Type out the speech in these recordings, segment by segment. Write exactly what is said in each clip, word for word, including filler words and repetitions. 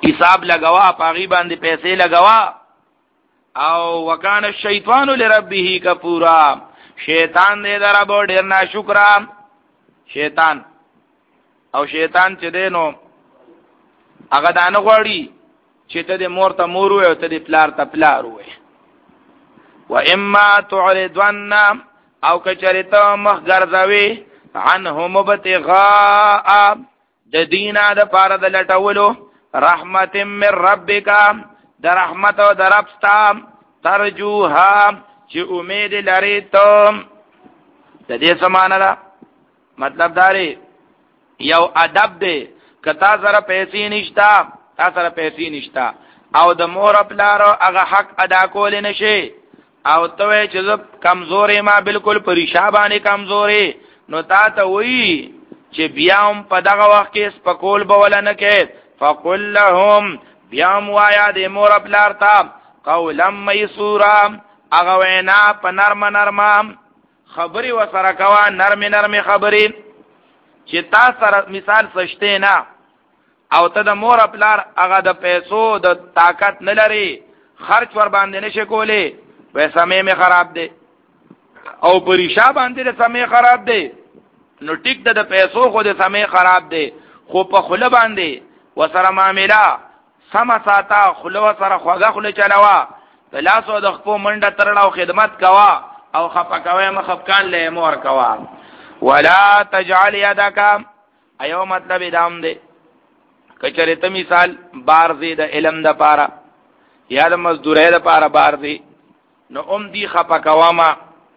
حساب لګوا پاغي باندې پیسې لګوا او وکانه الشیطان لربه کفورا شیطان دې دربو ډیر ناشکرا شیطان او شیطان چې دینو هغه دانه غواړي چې ته د مور ته مور وي او ته د پلار ته پلار وي. و اما تعرضن او کچریته مخ ګرځوي عنهم ابتغاء د دینا د پاره د لټولو رحمت من ربک د رحمت او د رب ستا ترجوها چې امید لري ته. د دې سمانه ده مطلب داري یو ادب دی کتا سره پیسې نشتا تا سره پیسې نشتا او د مور پلار هغه حق ادا کول نشي او ته چې کمزورې ما بالکل پریشان باندې کمزورې نو تا ته وی چې بیا هم په دغه وخت کې سپکول بوله نه کې فقل لهم بیا هم وایا د مور پلار ته قولا میسورا هغه وینا په نرم نرم خبرې وسره کوا نرم نرم خبرې چې تا سره مثال سشته نه او ته د مور پلار هغه د پیسو د طاقت نه لري خرج ور باندې نشي کولی وې سمې می خراب دی او پریشا باندې د سمې خراب دی نو ټیک د پیسو خو د سمې خراب دی خو په خله باندې وسره معاملہ سم ساته خله سره خوګه خله چلاوا تلاسو د خپل منډه ترړه او خدمت کوا او خپکوي مخفکان له مور کوا ولا تجعل يدك ایو مطلب دام دی کچره ته مثال بار دی د علم د پاره یا د مزدورۍ د پاره بار دی نو ام دی خپکواما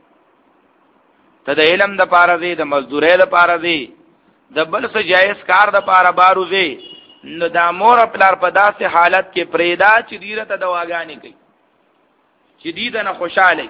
ته د علم د پاره دی د مزدورۍ د پاره دی د بل څه جایز کار د پاره بارو دی نو د مور پلار په داسې حالت کې پریدا چې دیره ته دواګانی کوي چې دی د نه خوشاله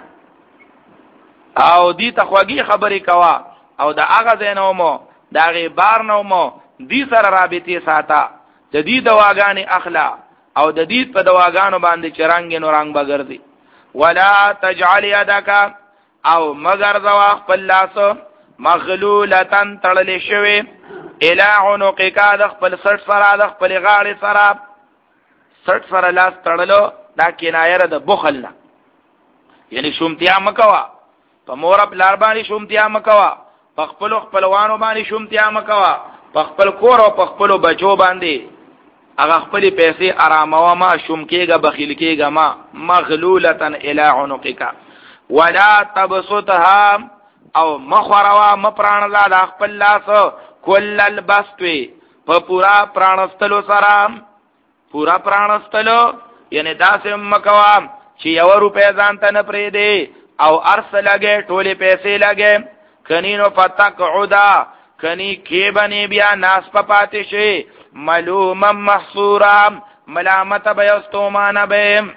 او دی ته خوږی خبرې کوا او د هغه زینو مو دا غي بار نو مو دی سره رابطه ساته د دې دواګانی اخلا او د دې په دواګانو باندې چرنګ نو رنگ بغردي ولا تجعل يدك او مگر زوا خپل لاس مغلولتن تړلې شوی الى عنقك د خپل سټ سره د خپل غاړې سره سټ سره لاس تړلو دا کنایه ده د بخل نه یعنی شومتیا مکوا په مور پلار باندې شومتیا مکوا په خپل خپلوانو باندې شومتیا مکوا په خپل کور او په خپل بچو باندې هغه خپل پیسې آرامو ما شوم کېګه بخیل کېګه ما مغلولتن الى عنقك ولا تبسطها او مخوروا مپران لا د خپل لاس کل البسطوي په پورا پرانستلو سره پورا پرانستلو یعنی داسې مکوا چې یو روپے ځان ته نه پرې دی او ارس لګې ټولې پیسې لګې کنینو فتقعدا کنی کی بنی بیا ناس پپاتی شی ملوم محصورا ملامت بیستومان بیم.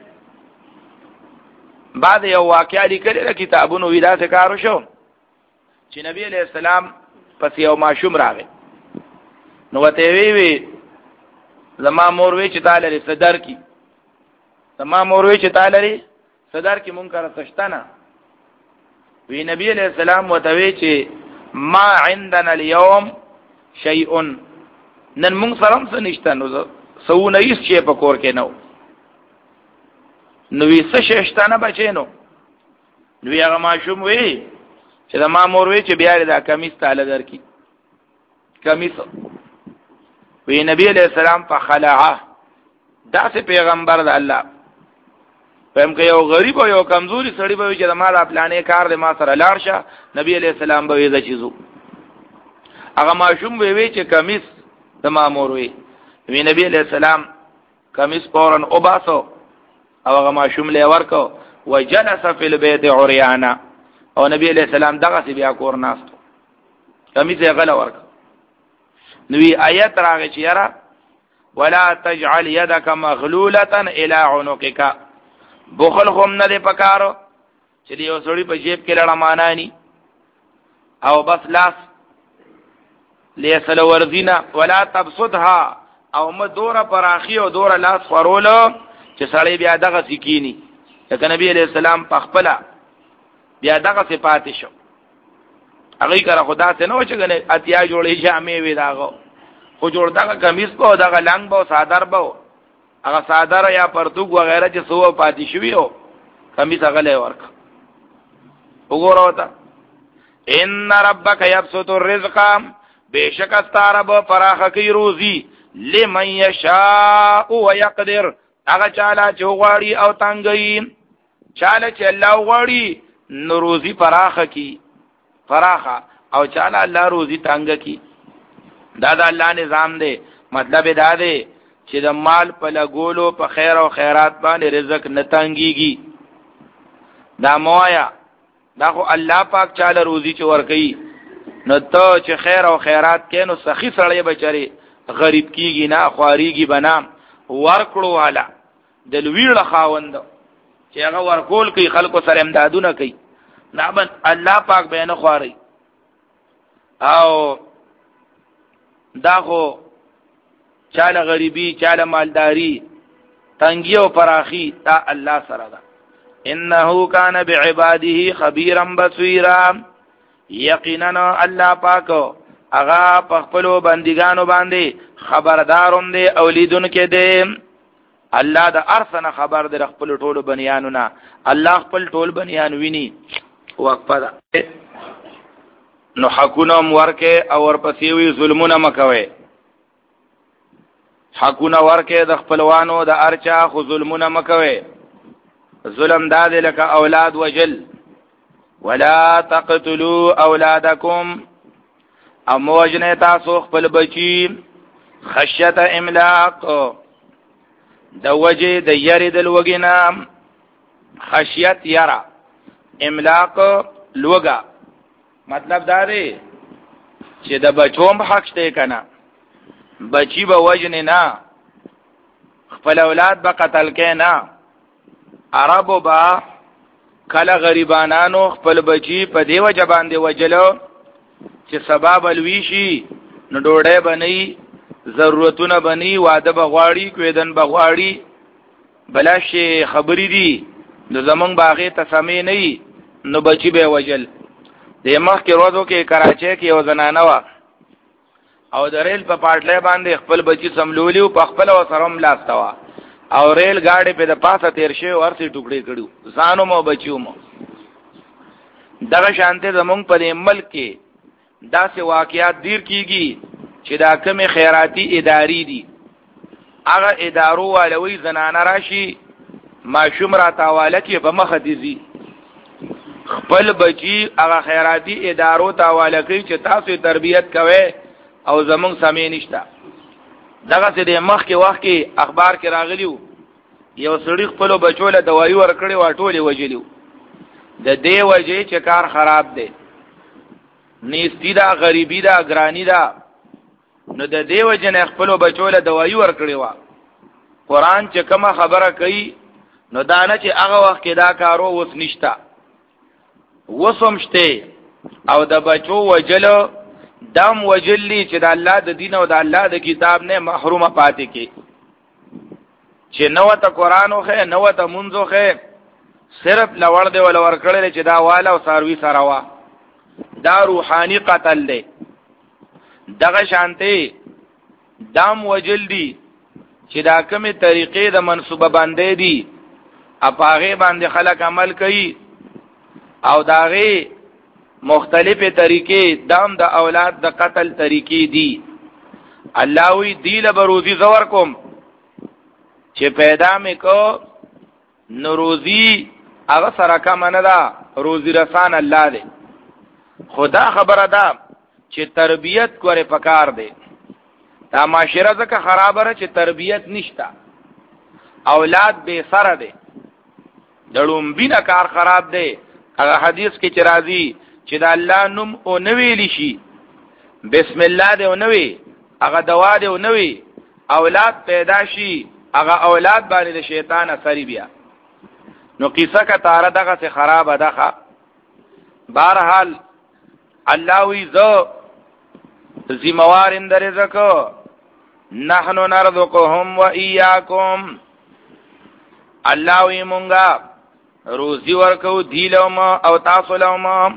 بعد یو واقعا لیکلی دا کتابونو ویدا سے کارو شو چې نبی علیہ السلام پس یو ماشوم راغی نو وته وی وی زما مور وی چې تعالی صدر کی زما مور وی چې تعالی صدر کی منکر تشتنا وی نبی علیہ السلام وته وی چې ما عندنا اليوم شيء نن مونږ سره څه نشته نو سونه هیڅ شی په کور کې نو نو وی څه ششته نه بچینو نو هغه ماشوم وی چې دا ما مور وی چې بیا دا کمیس تعالی درکې کمیس وی نبی علیہ السلام په خلعه دا سه پیغمبر د الله پم که یو غریب او یو کمزوري سړی به چې ما د پلانې کار د ما سره لاړ شه نبی علیہ السلام به یې چیزو هغه ماشوم وی وی چې کمیس د مامور وی وی نبی علیہ السلام کمیس فورن او باسو او هغه ماشوم له ورکو وجلس فی البيت عریانا او نبی علیہ السلام دغه سی بیا کور ناستو کمیس یې غلا ورکو نوی آیت راغی چې یرا ولا تجعل يدك مغلولة الى عنقك بخل هم نه دی پکارو چې یو سړی په جیب کې لړا مانانی او بس لاس لیسل ورزینا ولا تبسطها او م دوره پراخي او دوره لاس خورولو چې سړی بیا دغه سکینی ځکه نبی علیہ السلام په خپل بیا دغه صفات شو هغه کړه خدا ته نو چې غنه اتیا جوړې جامې وی داغو خو جوړ دغه کمیس په دغه لنګ بو صادر بو هغه صادره یا پرتوګ وغیرہ چې سو پاتې شوی او کمیس غلې ورک وګوره وتا ان ربک یبسط الرزق بیشک استعرب فراخ کی روزی لمن یشاء ويقدر هغه چاله چې غواړي او تنګي چاله چې الله غواړي نو روزي فراخ کی فراخ او چاله الله روزي تنګ کی دا دا الله نظام دی مطلب دا دی چې د مال په لګولو په خیر او خیرات باندې رزق نه تنګيږي دا موایا دا خو الله پاک چاله روزي چې ور کوي نو ته چې خیر او خیرات کې نو سخی سړی بچری غریب کیږي نه خواریږي بنا ورکړو والا د لویړه خاوند چې هغه ورکول کوي خلکو سره امدادونه کوي نه بن الله پاک به نه خواري او دا خو چاله غریبی چاله مالداری تنگی او فراخی تا الله سره ده انه کان بعباده خبيرا بصيرا یقینا الله پاک اغا پخپلو بندگانو باندې خبرداروم دی اولیدون کې دی الله د ارسنه خبر دی خپل ټولو بنیانو نه الله خپل ټول بنیان ویني وقفه ده نو حقونه ورکه او ورپسې وی ظلمونه مکوي حقونه ورکه د خپلوانو د ارچا خو ظلمونه مکوي ظلم داد لك اولاد وجل ولا تقتلوا اولادكم اموجنه تاسو خپل بچی خشیت املاق د وجه د یری د لوګینا خشیت یرا املاق لوګا مطلب دا دی چې د بچوم حق شته کنه بچی به وجنه نه خپل اولاد به قتل کې نه عربو با کله غریبانانو خپل بچی په دیو جبان دی وجلو چې سبب الوی شي نو ډوډۍ بنئ ضرورتونه بنئ واده بغواړي کویدن بغواړي بلاشي خبرې دي نو زمونږ باغې ته سمې نه نو بچی به وجل د مخ کې روزو کې کراچۍ کې یو زنانه وا او د ریل په پاټلې باندې خپل بچی سملولي او په خپل وسرم لاستوا او ریل گاڑی په د پاسه تیر شي ورته ټوکړي کړو ځانو مو بچیو مو دغه شانته زمونږ په ملک کې داسې واقعیات دیر کیږي چې دا کمی خیراتی اداری دي هغه ادارو والوی زنانه راشي ماشوم را تاواله کې په مخ دي خپل بچی هغه خیراتی ادارو تاواله کوي چې تاسو تربیت کوئ او زمونږ سمې نشته دغه څه د مخ کې وخت کې اخبار کې راغلیو یو سړی خپل بچو له دوايي ورکړي واټولې وجلیو د دې وجې چې کار خراب دی نیستی دا غریبی دا ګرانی دا نو د دې وجې نه خپل بچو له دوايي ورکړي وا قران چې کومه خبره کوي نو دانه چې هغه وخت کې دا کارو وس نشتا وسمشته او د بچو وجلو دم وجلی چې د الله د دین او د الله د کتاب نه محرومه پاتې کی چې نو ته قران خو نو ته منځو خو صرف لوړ دی ول ور کړل چې دا والا او ساروي سره وا دا روحاني قتل دی دغه شانته دم وجلی چې دا کومه طریقې د منسوبه باندې دي اپاغه باندې خلک عمل کوي او داغه مختلفه طریقې دام د دا اولاد د قتل طریقې دي الله وی دی له بروزی زور کوم چې پیدا مې کو نوروزی هغه سره کوم نه دا روزی رسان الله دی خدا خبره ده چې تربیت کوي پکار دی دا معاشره زکه خرابه چې تربیت نشتا اولاد بے سره دی دړم بنا کار خراب دی هغه حدیث کې چې راځي چې د الله نوم او نوې لشي بسم الله دې او نوې هغه دوا دې او نوې اولاد پیدا شي هغه اولاد باندې د شیطان اثر بیا نو قصه کا تاره دغه څخه خراب ده بهرحال الله وی ذو ذموار اندر رزق نحنو نرزقهم و ایاکم الله وی مونږه روزي ورکو دیلوم او تاسو لوم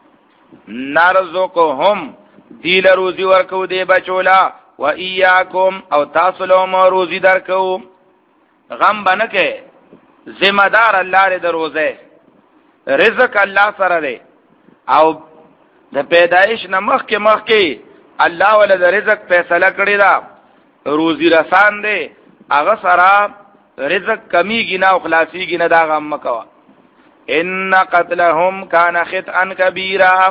نرزقهم دیل روزي ورکو دی بچولا و ایاکم او تاسو لوم روزي درکو غم بنکه ذمہ دار الله دې دروازه رزق الله سره دی او د پیدایش نه مخکې مخکې الله ول د رزق فیصله کړی دا روزي رسان دی هغه سره رزق کمیږي نه او خلاصيږي نه دا غم مکوا ان قتلهم كان خطئا كبيرا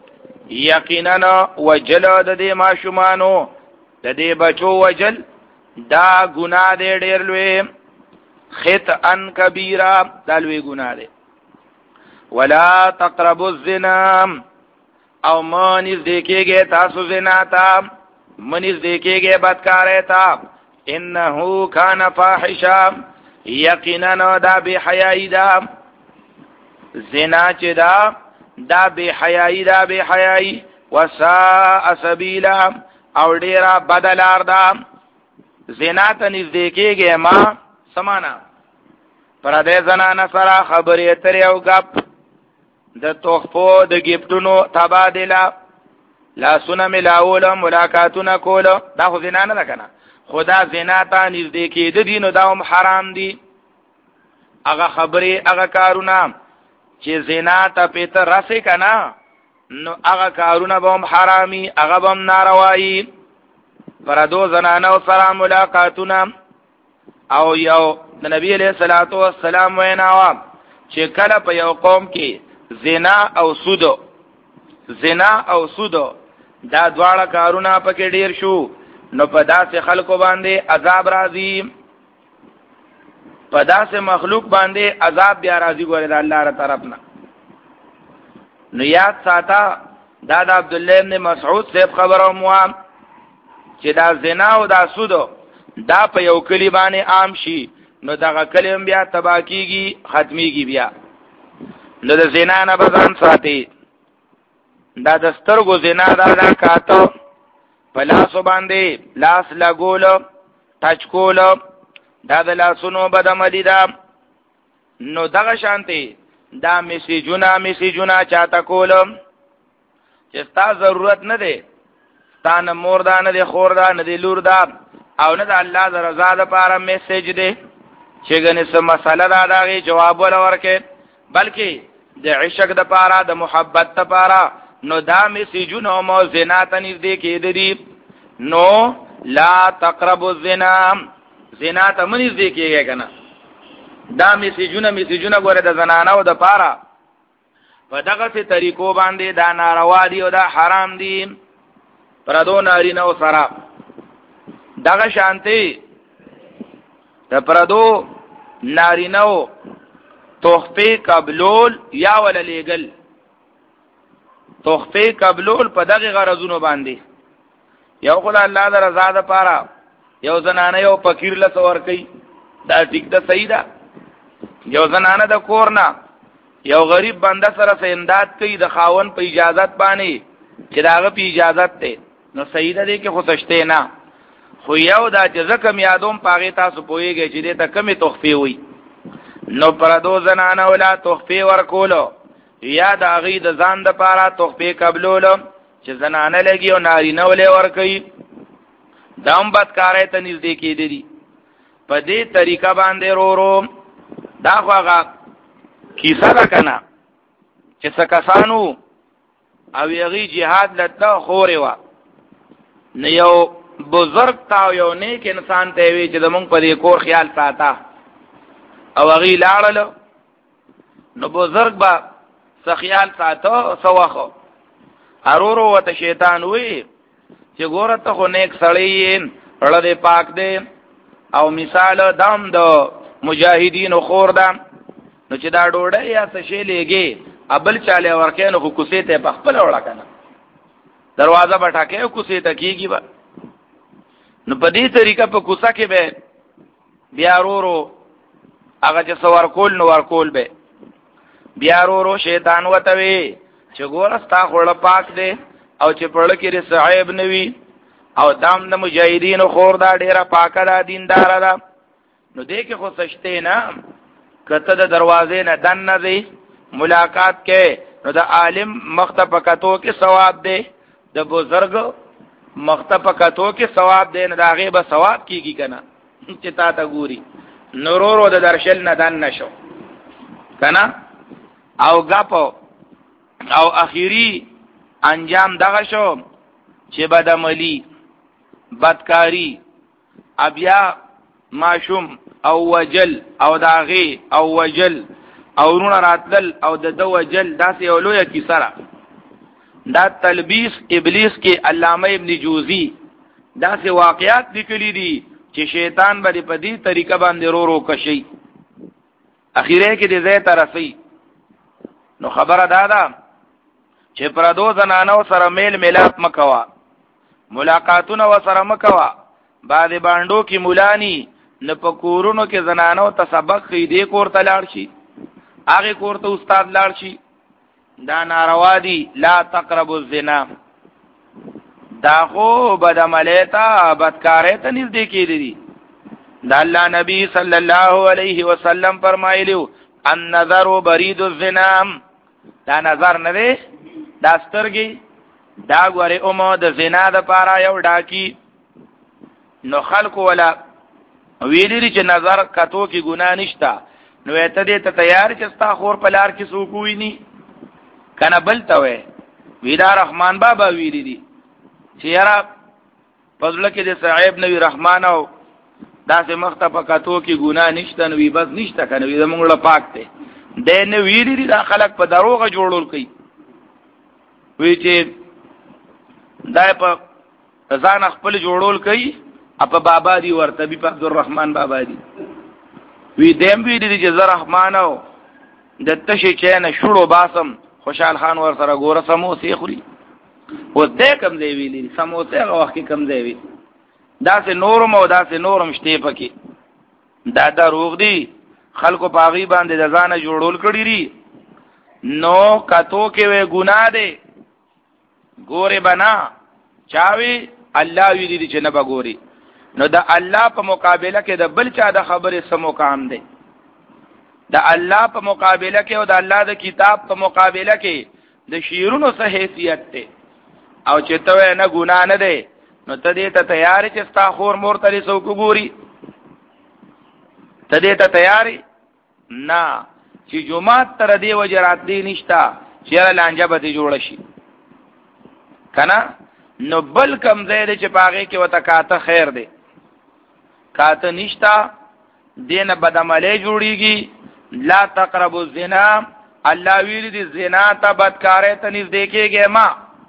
یقینا وجل د دې ماشومانو د دې بچو وجل دا ګناه دی ډېر لوی خطئا كبيرا دا لوی ګناه دی ولا تقربوا الزنا او منځ دیکيږي تاسو زنا ته منځ دیکيږي بدکارې ته انه كان فاحشا یقینا دا به حیاي دا زنا چې دا دا به حیاي دا به حیاي وساء سبیلا او ډیره بدلار دا زنا ته نږدې کېږي ما سمانا پر دې زنانه سره خبرې اترې او غپ د توخپو د گیفټونو تبادله لاسونه ملاول ملاقاتونه کول دا خو زنا نه ده کنه خدا زنا ته نږدې کېد دي نو دا هم حرام دي هغه خبرې هغه کارونه چې زنا ته پته راسي کنه نو هغه کارونه به هم حرامي هغه به هم ناروایي پردو زنانو سره ملاقاتونه او یو د نبی علیہ الصلوۃ والسلام وینا چې کله په یو قوم کې زنا او سود زنا او سود دا دواړه کارونه پکې ډیر شو نو په داسې خلکو باندې عذاب راځي په داسې مخلوق باندې عذاب بیا راځي ګوره د الله تعالی طرفنا نو یاد ساته دا د عبد الله ابن مسعود صاحب خبره مو چې دا زنا او دا سود دا په یو کلی باندې عام شي نو دغه کلم بیا تبا کیږي ختميږي بیا نو د زنا نه بزن ساتي دا د سترګو زنا دا دا کاته په لاس باندې لاس لګول ټچ کول دا د لاسونو بدعملی دا نو دغه شانتي دا میسیجونه میسیجونه چاته کول چې ستا ضرورت نه دی ستا نه مور دا نه دی خور دا نه دی لور دا او نه د الله د رضا لپاره میسیج دی چې ګنې څه مسله دا دغه جواب ورکړي بلکې د عشق د پاره د محبت د پاره نو دا میسیجونه مو زنا ته نږدې کېدې نو لا تقربوا الزنا زنا ته منځ دې کېږي کنه دا میسیجونه میسیجونه ګوره د زنانو د پاره په دغه څه طریقو باندې دا ناروا دي او دا حرام دي پردو نارینه سره دغه شانتي د پردو نارینه تحفه قبلول یا ول لیگل تحفه قبلول په دغه غرضونو باندې یو خدای الله د رضا ده پاره یو زنانه یو فقیر له ور کوي دا ټیک ده صحیح ده یو زنانه د کورنا یو غریب بنده سره امداد کوي د خاون په اجازت باندې چې داغه په اجازت ته نو صحیح ده کې خو سشته نه خو یو دا چې زکم یادوم پاغه تاسو پويږئ چې دې ته کمی تحفه وي نو پردو زنانه ولا تحفه ورکولو یا د اغي د ځان د پاره تحفه قبولولو چې زنانه لګي او نارینه ولې ور کوي دام بدکارای ته نږدې کېدې دي په دې طریقه باندې رو رو دا خواغه کیسه ده کنه چې څه کسانو او یغي jihad لته خورې وا نه یو بزرگ تا یو نیک انسان ته وی چې د مونږ په دې کور خیال ساته او غی لاړل نو بزرگ با سخیال ساتو سواخو ارورو وته شیطان وی چې ګوره ته خو نیک سړی اړه دې پاک دې او مثال دام د مجاهدین خور ده نو چې دا ډوډۍ یا څه شی لګي ابل چاله ورکه نو کوسه ته په خپل وړه کنه دروازه بټاکه کوسه ته کیږي با نو په دې طریقه په کوسه کې به بیا ورو هغه چې سوار کول نو ور کول به بیا ورو شیطان وته وی چې ګورستا خړ پاک دی او چې پړل کې صاحب نوي او دام د مجاهدین خور دا ډیره پاکه دا دیندار ده نو دې کې خو سشته نه کته د دروازې نه دن نه دی ملاقات کې نو د عالم مختفقتو کې ثواب دی د بزرگ مختفقتو کې ثواب دی نه داغه به ثواب کیږي کنه چې تا ته ګوري نورورو د درشل نه دن نشو کنه او غپو او اخیری انجام دغه شو چې بدعملی بدکاری ابیا ماشوم او وجل او داغي او وجل او رونه راتل او د دو وجل داسې یو لویه کیسه دا تلبیس ابلیس کې علامه ابن جوزی داسې واقعات لیکلي دي چې شیطان به په دې طریقه باندې رو رو کشي اخیره کې دې ځای ته رسي نو خبره دا ده چې پر دو زنانو سره میل ملاپ مکوا ملاقاتونه وسره مکوا بعد باندې کې مولانی نه پکورونو کې زنانو ته سبق خې دې کور ته لاړ شي هغه کور ته استاد لاړ شي دا ناروا دي لا تقربوا الزنا دا خو بدعملیتا بدکارې ته نږدې کېدی دا الله نبی صلی الله علیه وسلم فرمایلیو النظر برید الزنا دا نظر نه دی دا سترګي دا غوړې اومو د زنا د پاره یو ډاکی نو خلق ولا ویلې چې نظر کتو کې ګناه نشتا نو ته دې ته تیار چې ستا خور په لار کې سو کوی ني کنه بلته وې ویدا رحمان بابا ویلې دي چې یاره فضل کې د صاحب نبی رحمان او داسې مخته په کتو کې ګناه نشته نو بس نشته کنه وی زمونږ له پاک ته دې نو ویلې دي دا خلک په دروغه جوړول کوي وی چې دای په ځان خپل جوړول کوي اپا بابا دی ورته بي په عبدالرحمن بابا دی وی دیم وی دی چې زه رحمان او د تشي چې نه شړو باسم خوشحال خان ور سره ګوره سموسې خوري و دې کم دی ویلي سموسې هغه وخت کم دی وی دا سه نورم او دا سه نورم شته پکې دا دا روغ دی خلکو پاغي باندې د ځانه جوړول کړی ری نو کاتو کې وې ګناه دی ګوره بنا چاوي الله وی دی چې نه بګوري نو د الله په مقابله کې د بل چا د خبرې سمو کام دی د الله په مقابله کې او د الله د کتاب په مقابله کې د شیرونو څه حیثیت دی او چې ته نه ګناه نه دی نو ته دې ته تیار چې ستا خور مور ته څوک ګوري ته دې ته تیار نه چې جمعه تر دې وجرات دی نشتا چې لانجه به جوړ شي کنه نو بل کم زید چې پاغه کې وته کاته خیر دی کاته نشتا دین بدعملی جوړیږي لا تقربوا الزنا الله ویل دي زنا ته بدکارې ته نږدې کېږي ما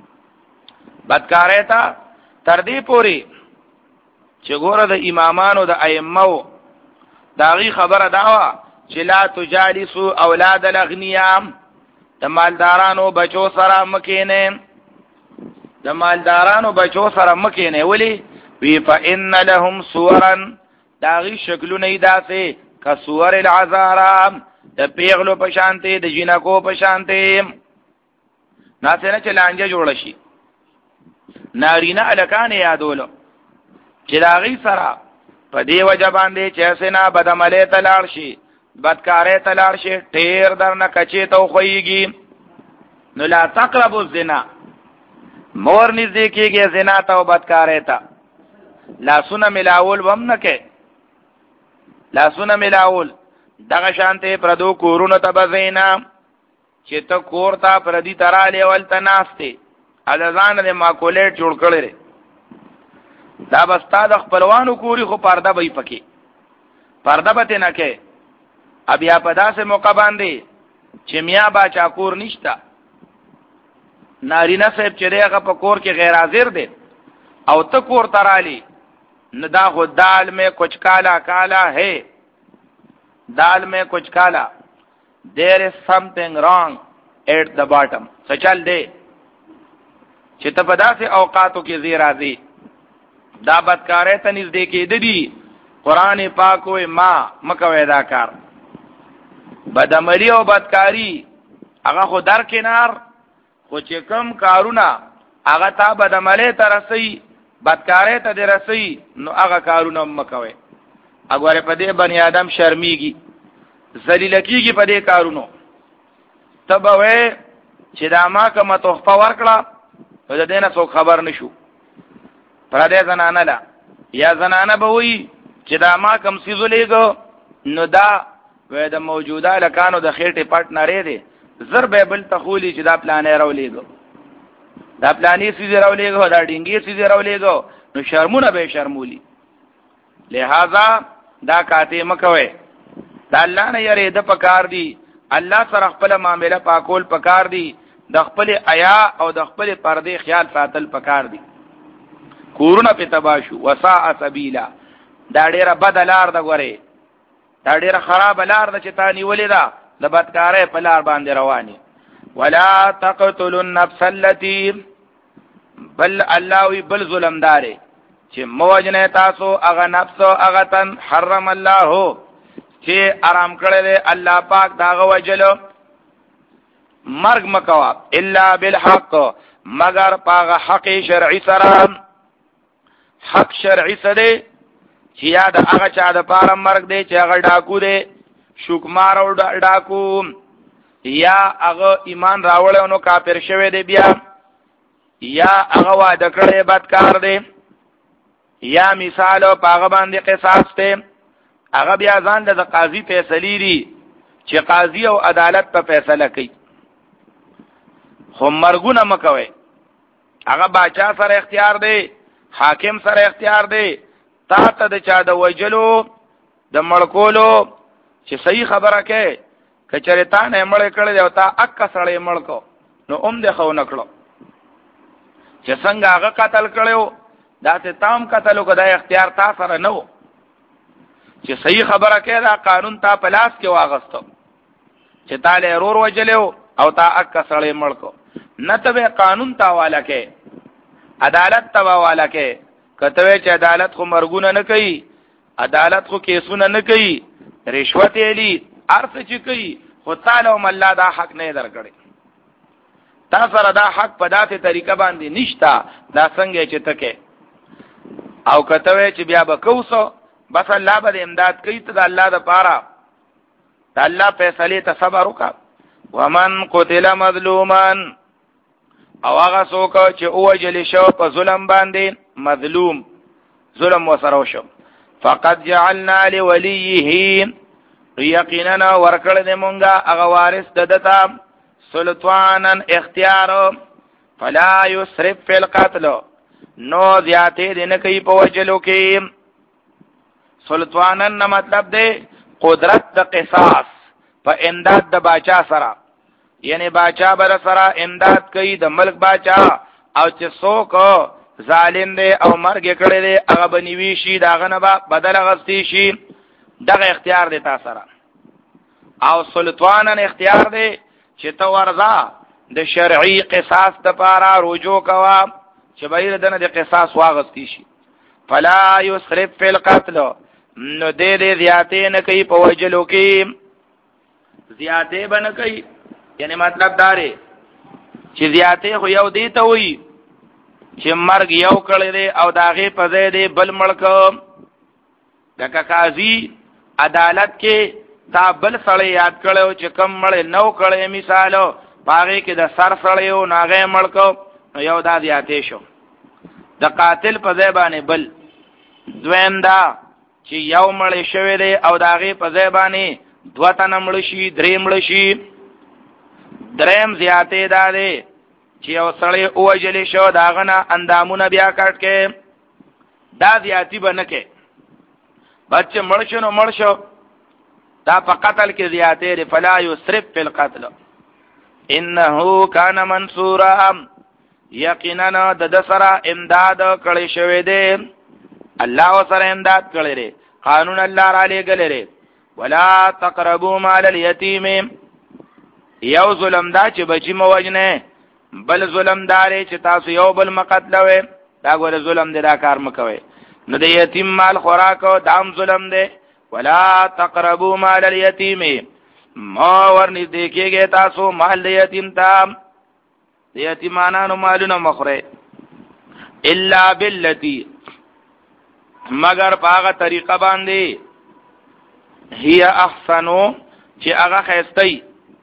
بدکارې ته تر دې پوري چې ګوره د امامانو د ائمه داغي خبره داوا چې لا تجالسوا اولاد الاغنیاء د مالدارانو بچو سره مکینه د مالدارانو بچو سره مکینه ولی وی فإن لهم صورا داغي شکلونه داسې کصور العذارا د پیغلو په شانته د جنکو په شانته ناسنه چې لانجه جوړ شي نارینه الکان یادولو چې داغي سره په دی وجه باندې چې سینا بدعملی تلاړ شي بدکارې تلاړ شي ټیر درنه کچې ته خوېږي نو لا تقربوا الزنا مور نږدې کېږي زنا ته او بدکارې ته لاسونه ملاول وم نه کې لاسونه ملاول دغه شانته پردو کورونو ته بزینا چې ته کور ته پردي تراله ول تناسته اذان دې ماکولیټ جوړ کړي دا بستا د خپلوانو کوری خو پرده به پکې پرده به نه کې بیا په داسې موقع باندې چې میا با چا کور نشتا نارینه صاحب چې هغه په کور کې غیر حاضر دي او ته کور ترالی نو دا خو دال میں کچھ کالا کالا ہے دال میں کچھ کالا there is something wrong at the bottom سچل دے چې ته په داسې اوقاتو کې زی راځي دا بدکارې ته نږدې کېدې قرآن پاک وې ما مکوې دا کار بدعملی او بدکاری هغه خو در کنار خو چې کم کارونه هغه تا بدعملی ته رسي بدکارې ته دې رسي نو هغه کارونه مکوې اګوره په دې بنی آدم شرمېږي ذلیل کېږي په دې کارونو تبوي چې دا ما کوم تحفه ورکړه د دې نه څوک خبر نشو پر دې زنانه لا یا زنانه به وي چې دا ما کوم سيزو لګو نو دا وې د موجوده لکانو د خېټه پټ نری دی زر به بل تخولی چې دا پلانې راولېګو دا پلانې سې راولېګو دا ډینګې سې راولېګو نو شرمونه به شرمولي لہذا دا کاته مکوي دا الله نه یری د پکار دی الله سره خپل معاملې پاکول پکار دی د خپل حیا او د خپل پردې خیال ساتل پکار دی کورونه په تباشو وساء سبیلا دا ډیره بدلار د غوري دا ډیره خراب لار د چې تانی ولیدا د بدکارې په لار باندې رواني ولا تقتلوا النفس التي بل الله وی بل ظلم داري چې موجنه تاسو هغه نفس هغه تن حرم الله چې آرام کړی دی الله پاک داغه وجلو مرګ مکوا الا بالحق مگر پاغه حق شرعي سره حق شرعي سره چې یاد هغه چا د پاره مرګ دی چې هغه ډاکو دی شوکمار او ډاکو یا هغه ایمان راوړل نو کافر شوی دی بیا یا هغه واده کړی بدکار دی یا مثال او پاغه باندې قصاص ته هغه بیا ځان د قاضي فیصله لري چې قاضي او عدالت په فیصله کوي خو مرګونه مکوي هغه باچا سره اختیار دی حاکم سره اختیار دی تا ته د چا د وجلو د مړکولو چې صحیح خبره کوي کچره تا نه مړ کړل او تا اک سره مړ کو نو اوم د خو نکړو چې څنګه هغه قتل کړو دا ته تام قتل کو د اختیار تا سره نو چې صحیح خبره کوي دا قانون تا پلاس کې واغستو چې تا له رور وجلو او تا اک سره مړ کو نه ته قانون تا والا کې عدالت تا والا کې کته چې عدالت خو مرګونه نه کوي عدالت خو کیسونه نه کوي رشوت الی ارث چې کوي خو تعالی او الله دا حق نه درکړي تا سره دا حق په داسې طریقه باندې نشتا دا څنګه چې تکه او کته چې بیا به کوسو بس الله به امداد کوي ته د الله د پاره د الله فیصله ته صبر وکړه ومن قتل مظلوما او هغه څوک چې اوجل شو په ظلم باندې مظلوم ظلم وسره شو فقد جعلنا لوليه یقینا ورکړه دې مونږه هغه وارث ددتا سلطانن اختیار فلا يسرف في القتل نو زیاته دې نه کوي په وجلو کې سلطانن مطلب دې قدرت د قصاص په امداد د باچا سره یعنی باچا بر سره امداد کوي د ملک باچا او چې څوک ظالم دی او مرګ کړي دی هغه بنوي شي داغه نه بدل غستی شي دغه اختیار دی تاسو سره او سلطانن اختیار دی چې تو ورزا د شرعي قصاص د پاره رجوع کوا چې بیر دنه د قصاص واغستی شي فلا يسرف في القتل نو دې دې زیاتې نه کوي په وجلو کې زیاتې بنه کوي یعنی مطلب داره چې زیاتې خو یو دی ته وي چې مرګ یو کړی دی او داغه په ځای دی بل ملک د قاضي عدالت کې تا بل سړی یاد کړو چې کم مړ نو کړی مثالو باغې کې د سر سړی او ناغه ملک یو دا زیاتې شو د قاتل په ځای باندې بل دویم دا چې یو مړ شوی دی او داغه په ځای باندې دوه تن مړ شي درې مړ شي دریم زیاتې دا دی چې یو سړی اوجل شو داغه نه اندامونه بیا کټ کې دا زیاتی به نه کې بچ مړ شو نو مړ شو دا په قتل کې زیاتې دی فلا یسرف فی القتل انه کان منصورا یقینا د سره امداد کړي شوی دی الله سره امداد کړي دی قانون الله را لګلې دی ولا تقربوا مال اليتيم یو ظلم دا چې بچی موجنه بل ظلم داري چې تاسو یو بل مقتلوي دا ګوره ظلم دی دا کار مکوي نو د یتیم مال خوراکو دام ظلم دی ولا تقربوا مال اليتيم ما ورني دیکھیږي تاسو مال د یتیم ته د یتیمانو مالونه مخره الا بالتي مگر پاغه طریقه باندې هي احسنو چې هغه خیستای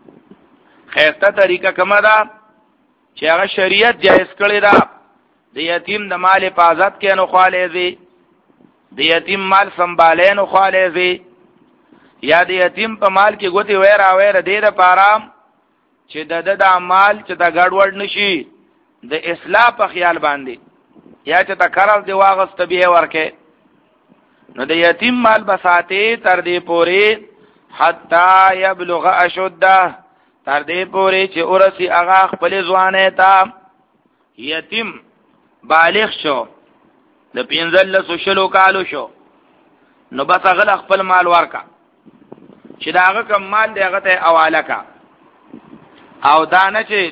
خیسته طریقه کومه ده چې هغه شریعت جایز کړی ده د یتیم د مال حفاظت کې نو خالې زی د یتیم مال سنبالې نو خالې زی یا د یتیم په مال کې ګوتې وای را وای دې د پاره چې د د مال چې دا ګډوډ نشي د اصلاح په خیال باندې یا چې تا قرض دی واغست به ورکه نو د یتیم مال بساته تر دې پوري حتا یبلغ اشده تر دې پوري چې اورسي هغه خپل ځوانه تا یتیم بالغ شو د پینځل سوشلو کالو شو نو بس هغه خپل مال ورکا چې داغه کم مال دی هغه ته حواله کا او دا نه چې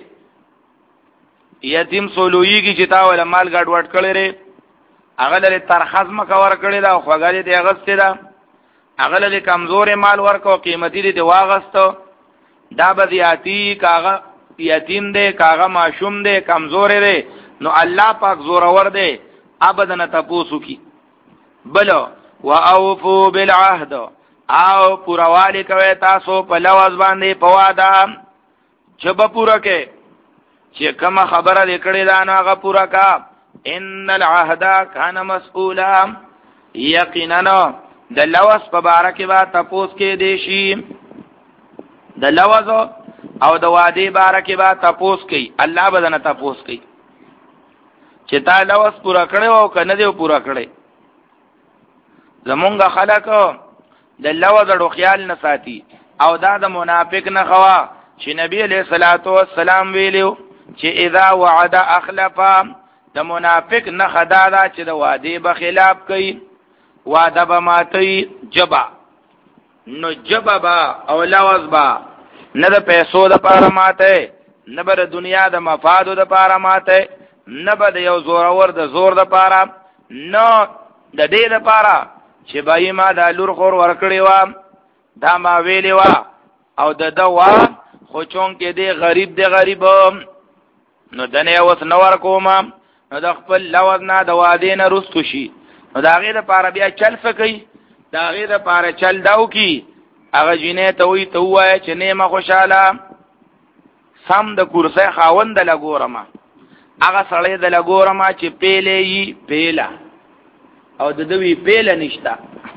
یتیم سولویږي چې تا ول مال ګډوډ کړي ری هغه لري ترخص مکه ور کړی دا خوګالي دی اغسته دا هغه لري کمزور مال ورکو قیمتي دی واغستو دا بدیاتی کاغه یتیم دی کاغه معشوم دی کمزور دی نو الله پاک زور ور دی ابدن تپوسو کی بلو واوفو بالعهد او پوروالی کوي تاسو په لواز باندې په واده چب پورا کې چې کوم خبره لیکړې ده نو هغه پورا کا ان العهد کان مسئولا یقینا د لواز په باره کې با تپوس کې دیشي د لواز او د واده باره کې با تپوس کوي الله بدن تپوس کوي چې تا لواز پورا کړو او کنه دی پورا کړی زمونږ خلک د لواز ډو خیال نه ساتي او دا د منافق نه خوا چې نبی علیہ الصلوۃ والسلام ویلو چې اذا وعد اخلف د منافق نه خدا دا چې د وعده به خلاف کوي وعده به ماتي جبا نو جبا با او لواز با نه د پیسو د پاره ماته نه به د دنیا د مفادو د پاره ماته نه به د یو زورور د زور د پاره نو د دې د پاره چې بای ما د لور خور ورکړی و دا ما ویلی و او د دوا خو چون کې دی غریب دی غریب نو دنه اوس نو ورکوم نو د خپل لوز نه د واده نه رستو شي نو دا غیر لپاره بیا چل فکې دا غیر لپاره چل داو کی هغه جنې ته وی ته وای چې نیمه خوشاله سم د کورسه خاوند لګورم هغه سړی د لګورم چې پیلې یې پیلا او د دوی پیله نشتا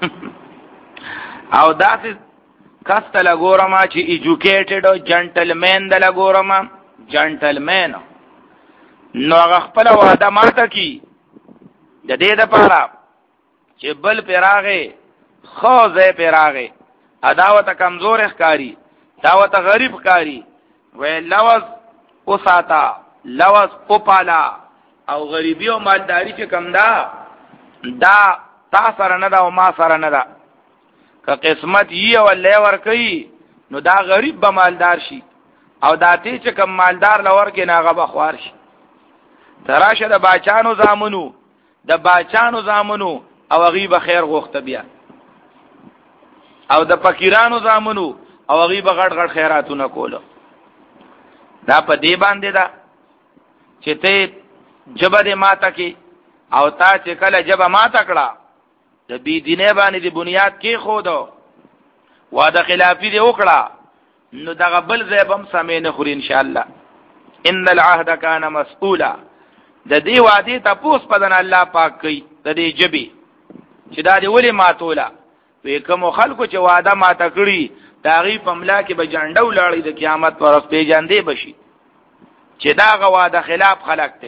او داسې کسته لګورم چې ایجوکیټډ او جنټلمن د لګورم جنټلمن نو هغه خپل وعده ماته کی د دې لپاره چې بل پیراغه خو زه پیراغه عداوت کمزور ښکاری دعوت غریب ښکاری وې لوز او ساتا لوز او پالا او غریبی او مالداری چې کم دا دا تا سره نه دا او ما سره نه دا که قسمت یې ولې ور کوي نو دا غریب به مالدار شي او دا تی چې کم مالدار لور کې ناغه بخوار شي تراشه د باچانو زامنو د باچانو زامنو او غیب خیر غوخته بیا او د فقیرانو زامنو او غیب غټ غټ خیراتونه کوله دا په دی باندې دا چې ته جبه ماته کې او تا چې کله جبه ماته کړه د بی دینه باندې د بنیاد کې خودو واده خلافی دی وکړه نو دغه بل زیبم سمې نه خوري ان شاء الله ان العهد کان مسئولا د دې وعده تاسو په دن الله پاک کوي د دې جبي چې دا دی ولې ماتولا وې کوم خلکو چې وعده ماته کړی داغي په ملا کې به جنډو لاړې د قیامت پر ورځ پیژاندې بشي چې دا غواده خلاف خلق ته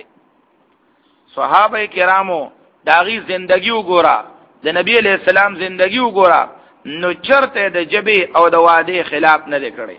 صحابه کرامو داغي زندگی وګوره د نبی علیہ السلام زندگی وګوره نو چرته د جبه او د وعده خلاف نه کړي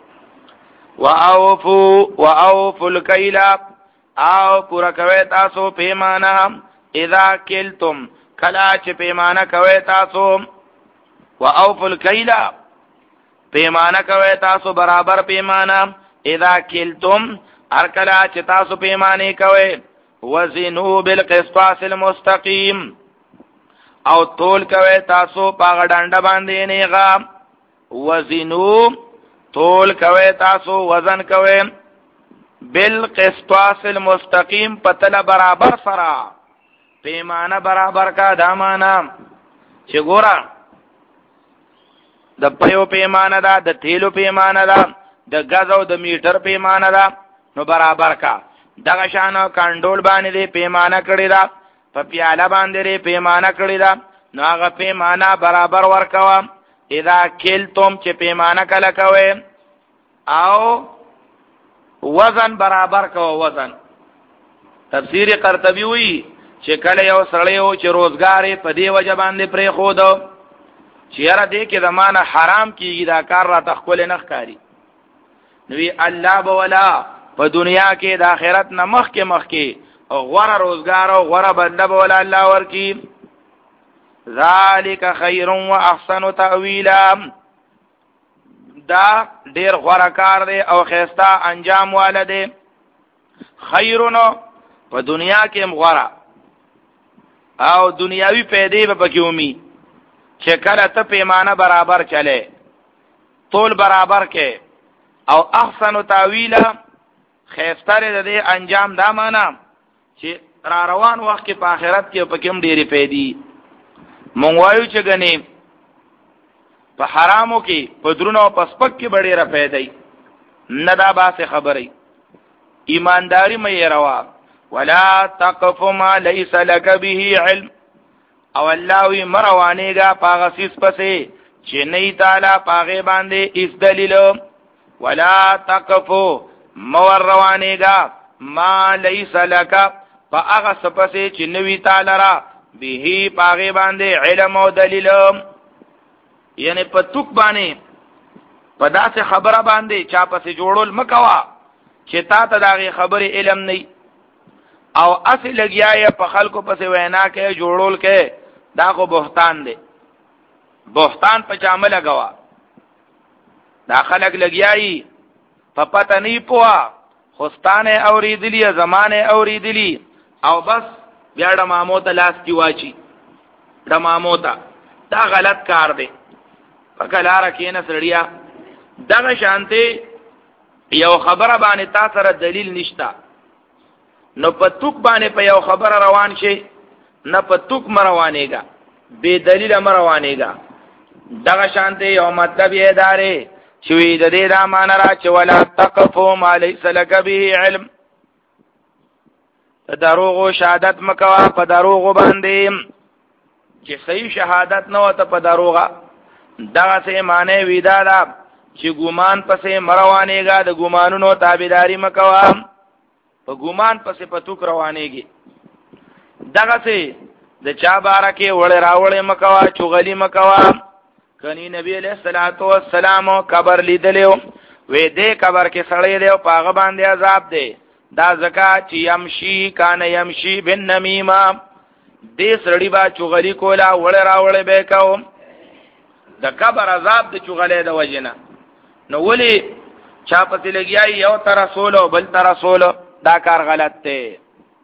واوفو واوفو الکیل او پورا کوي تاسو پیمانه اذا کلتم کلا چې پیمانه کوي تاسو واوفو الکیل پیمانه کوي تاسو برابر پیمانه اذا کلتم هر کلا چې تاسو پیمانه کوي وزنوا بالقسطاس المستقيم او تول کوي تاسو پاغه ډنډه باندې نیغه وزنوا تول کوي تاسو وزن کوي بالقسطاس المستقيم پتل برابر سرا پیمانه برابر کا دامانا چې ګورا د پيو پیمانه دا د تیلو پیمانه دا د غاز او د میټر پیمانه دا نو برابر کا دغه شانو کانډول باندې پیمانه کړی دا په پیاله باندې پیمانه کړی دا نو هغه پیمانه برابر ورکوا اذا کلتم چې پیمانه کله کوي او وزن برابر کوي وزن. تفسیر قرطبی وی چې کله یو سړی او چې روزګار په دی وجه باندې پرې خود چې یاره دې کې زمانه حرام کیږي دا کار را تخول نه ښکاری نوی الله بولا په دنیا کې د آخرت نه مخ کې مخ کې او غوړه روزګار او غوړه بدله بولا الله ورکی. ذالک خیر و احسن تاویلا دا ډیر غوړه کار دی او خیستا انجام والده. خیرونو په دنیا کې مغوړه او دنیاوی پیدې به پکې اومي چې کله ته پیمانه برابر چلے طول برابر کې او احسن تاویلا خیستره د دې انجام دا معنا چې را روان وخت کې په آخرت کې پکې هم ډېری پیدې مونږ وایو چې غني په حرامو کې په درونو او پسپک کې ډېره پیدې نه دا باسه خبرې ایمانداری مې روا ولا تقف ما ليس لك به علم او الله وی مروانېګه پاغسیس پسې چې نه تعالی پاغه باندې اس دلیل ولا تقف مور روانېګه ما ليس لك پاغه سپسې چې نوی تعالی را به پاغه باندې علم او دلیل یعنی په توک باندې په داسې خبره باندې چا پسې جوړول مکوا چې تا ته داغه خبره علم نه او اصل لګیا په خلکو پسې وینا کې جوړول کې دا خو بهتان دی. بهتان په چامه لګوا دا خلک لګیایي په پته نه پوها خوستانه اوریدلی زمانه اوریدلی او بس بیا د مامو ته لاس کی واچي د مامو ته دا غلط کار دی. په کلاره کې نه سړیا دغه شانته یو خبره باندې تا سره دلیل نشتا نو په توک باندې په یو خبره روان شي نه په توک مروانېګا بے دلیل مروانېګا دغه شانته یو مطلب یې دارې چې وی د دې را مان را چې ولا تقفو ما ليس لك به علم دروغ شهادت مکوا په دروغ باندې چې صحیح شهادت نه وته په دروغه دغه څه معنی ویدا دا چې ګومان پسې مروانېګا د ګومانونو تابعداري مکوا په ګومان پسې پتوک روانېږي دغه څه د چا بارکه وړ راوړې مکوا چغلی مکوا کني نبی علیہ الصلوۃ والسلام قبر لیدلو وې دې قبر کې سړې دی او پاغه باندې عذاب دی دا زکات چې يمشي کان يمشي بن نمیمه دې سړی با چغلی کولا وړ راوړې به کو د قبر عذاب د چغلې د وجنه نو ولی چا پسې لګیای یو تر رسول او بل تر رسول دا کار غلط دی.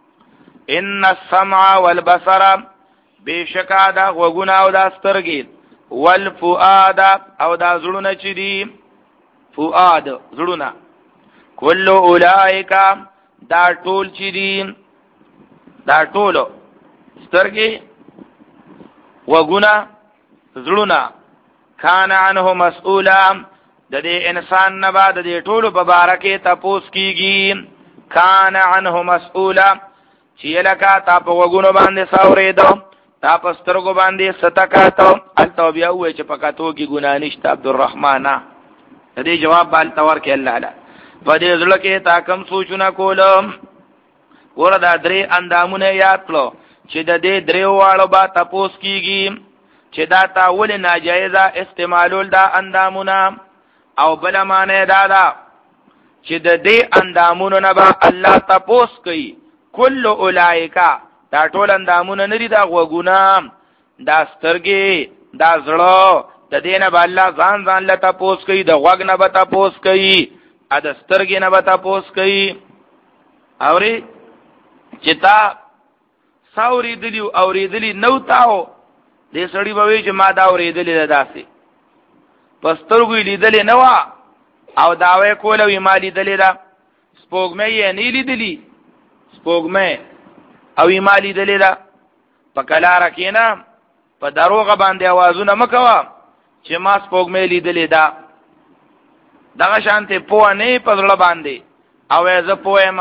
ان السمع والبصر بشکا دا غوګونه او دا سترګې والفؤاد او دا زړونه چې دي فؤاد زړونه کل اولئک دا ټول چې دي دا ټول سترګې غوګونه زړونه کان عنه مسئولا د دې انسان نه بعد دې ټول په بارکه تپوس کیږي کان عنه مسئولا چې لکه تا په وګونو باندې ساورېدو تا په سترګو باندې ستکاتو الته بیا وې چې پکاتو کې ګنا نشته عبدالرحمن دې جواب بال تور کې الله لا په دې ځل کې تا کم سوچونه کولم وردا درې اندامونه یاد کړو چې د دې درې واړو با تپوس کیږي چې دا تا ول ناجایزه استعمالول دا اندامونه او بل معنی دا دا چې د دې اندامونو نه به الله تپوس کوي کل اولایکا دا ټول اندامونه نری دا غوګونه دا سترګې دا زړه د دې نه به الله ځان ځان له تپوس کوي د غوګ نه به تپوس کوي ا د سترګې نه به تپوس کوي اوري چې تا ساوري دلی اوریدلی نو تاو دې سړی به وي چې ما دا اوریدلی داسې پسترګو لیدلې نه وا او داوی کوله وی مالی دلی دا سپوږمې یې نه لیدلی سپوږمې او یې مالی دلی دا په کلاره کې نه په دروغه باندې आवाजونه مکوا چې ما سپوږمې لیدلې دا دغه شانته په نه په ځړ باندې او زه پوهم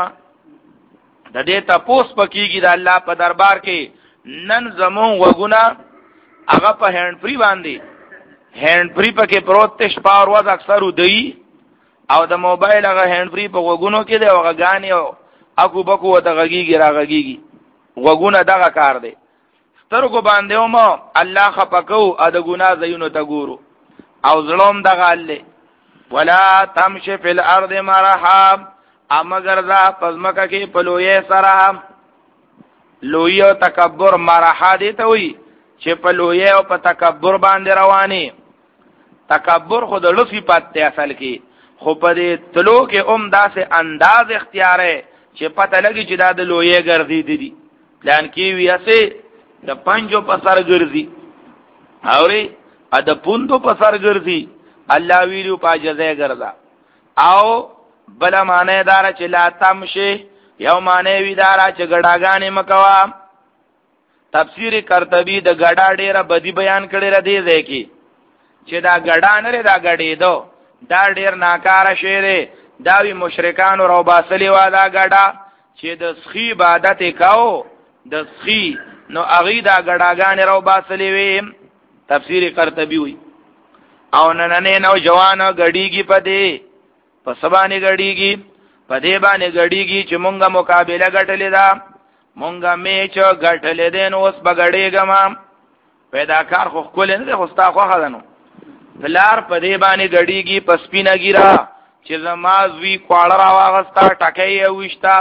د دې تاسو پکېږي د الله په دربار کې نن زمون وګونه هغه په هند فری باندې هند فری پکې پروت ته شپار وځ اکثر ودی او د موبایل هغه هند فری په وګونو کې دی او غانی او اکو بکو ته غږیږي راغږیږي وګونه دغه کار دی سترګو باندې هم الله خپکو ا د ګنا زینو ته ګورو او ظلم دغه الله ولا تمشي فی الارض مرحا امگر ذا پزمکه کې پلوې سره لوی او تکبر مرحا دي ته وي چې پلوې او په تکبر باندې رواني تکبر خود لفظ پاتې اصل کې خو په دې تلو کې اوم داسې انداز اختیار چې پته لګي چې دا د لوی ګرځي دي پلان کې ویاسه د پنجو په سر ګرځي اوري ا د پوندو په سر ګرځي الله ویلو پاجزه ګرځا او بل معنی دار چې لا تمشي یو معنی وی دار چې ګډاګانې مکوا تفسیر قرطبی د ګډا ډیره بدی بیان کړی را دی ځکه چې دا ګډا نه دا ګډې دو دا ډیر ناکاره شی دی دا وی مشرکان او روباسلی والا ګډا چې د سخی عبادت کاو د سخی نو اغي دا ګډاګانې روباسلی وی تفسیر قرطبی وی او نننه نو جوان غړیږي پدې په سبانه غړیږي پدې باندې غړیږي چې مونږه مقابله غټلې دا مونږه میچ غټلې دین اوس بغړېګم پیدا کار خو کول نه خو ستا خو خدانو بلار پدې باندې غړیږي پسپینه ګیرا چې زماز وی کواړه راوغستا ټکې وښتا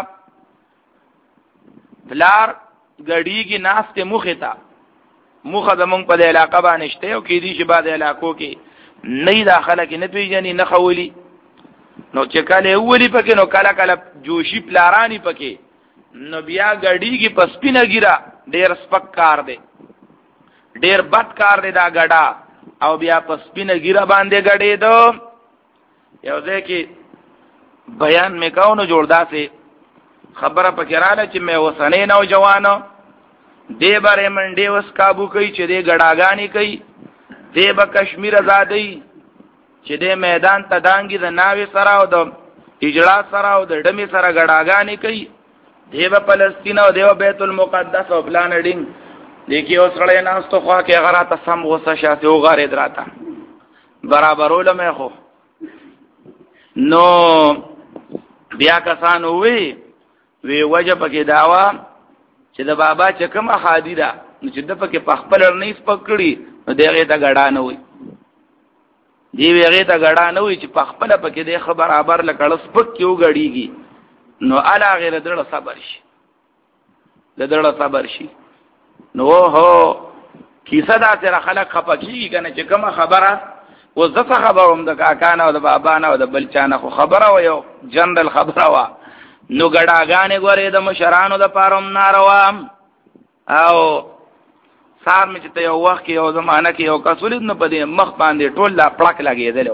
بلار غړیږي ناشته مخه تا مخه زمونږ په علاقې باندې شته او کې دي چې بعد علاقو کې نه داخله کې نه پیژني نه خولي نو چې کله ولی پکې نو کله کله جوشي پلارانی پکې نو بیا غړیږي پسپینه ګیرا ډیر سپک کار دی ډیر بد کار دی دا غډا او بیا پسپینه ګیرا باندې غړې دو یو ځکه بیان میکاو نو جوړدا سي خبره پکې رااله چې مې وسنې نو جوانو دی بارے منډي وس काबू کوي چې دی غډاګانی کوي دی به کشمیر آزادۍ چې دی میدان ته دانګي د ناوي سره او د اجلاس سره او د ډمی سره غډاګانی کوي دی به فلسطین او دی بیت المقدس او پلان ډینګ لیکي اوس غړې ناستو خو کې غراته سم غوسه شاته او غارې دراته برابرول مې خو نو بیا کسان وی وی وجه پکې داوا چې د بابا چې کوم احادی ده نو چې د پکې پخپل نه سپکړي نو دغه ته غډا نه وي دی ویغه ته غډا نه وي چې پخپل پکې د خبر برابر لکړ سپک کیو غړیږي نو الا غیر دړه صبر شي د دړه صبر شي نو هو کیسه دا سره خلک خپکیږي کنه چې کوم خبره و زفه خبروم د کاکانه او د بابانه او د بلچانه خو خبره و یو جنرال خبره وا نو ګډاګانې غوري د مشرانو د پاروم ناروا او سار مې چې ته یو وخت کې یو زمانہ کې یو کسول نو په دې مخ باندې ټول لا پړک لګېدل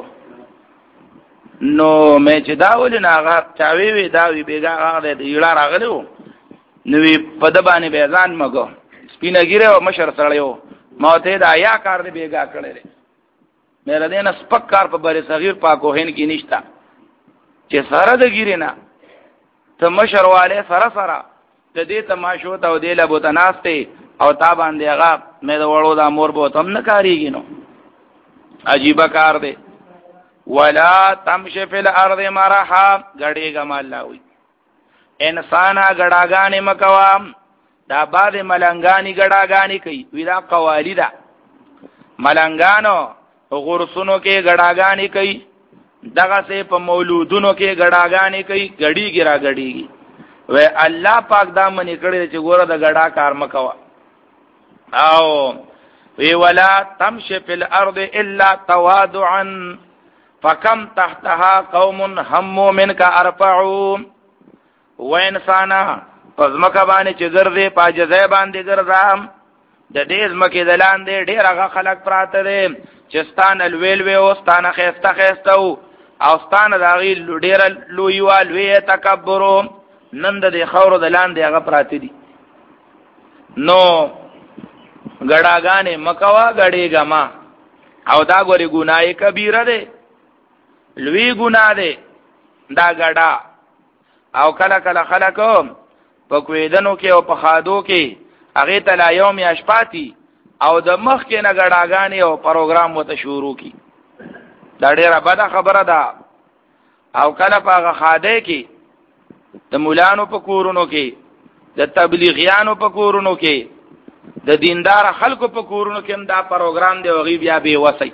نو مې چې دا ولې نه هغه چاوي وی دا وی بیګا هغه دې یړا راغلو نو په د باندې به ځان مګو سپینګیره او مشر سره ما ته دا یا کار دې بیګا کړل مې را دې نه سپک کار په بری صغیر پاکو هین کې نشتا چې سره د ګیرینا ته مشرواله سره سره ته دې تماشو ته او دې لبو تناسته او تا باندې هغه مې د وړو د امور بو تم نه کاریږي نو عجیب کار دی ولا تمشي فی الارض مرحا غړېګه مالاوي انسانا غړاګانې مکوا دا بعد ملنګانی غړاګانی کوي ویلا قوالیدا ملنګانو غرسونو کې غړاګانی کوي دغه سه په مولودونو کې غړاګانی کوي غړیږي را غړیږي و الله پاک دا منی کړی چې ګوره د غړا کار مکوا او وی ولا تمشي في الارض الا تواضعا فكم تحتها قوم هم منك ارفعوا و انسانا پزمکه باندې چې ګرځي پاجزه باندې ګرځام د دې ځمکې دلان دې ډېر هغه خلک پراته دي چې ستان الویل وی او ستانه خسته خسته او ستانه داغي ډېر لوی وال وی تکبرو نن د خاور دلان دې هغه پراته دي نو غړاګانې مکوا غړېګا ما او دا ګوري ګناي کبیره ده لوی ګناه ده دا غړا او کله کله خلکو په کویدنو کې او په خادو کې هغه ته لا یوم یشپاتی او د مخ کې نه غړاګانی او پروګرام وته شروع کی دا ډیره بده خبره ده او کله په خاده کې د مولانو په کورونو کې د تبلیغیانو په کورونو کې د دیندار خلکو په کورونو کې هم دا پروګرام دی او غي بیا به وسی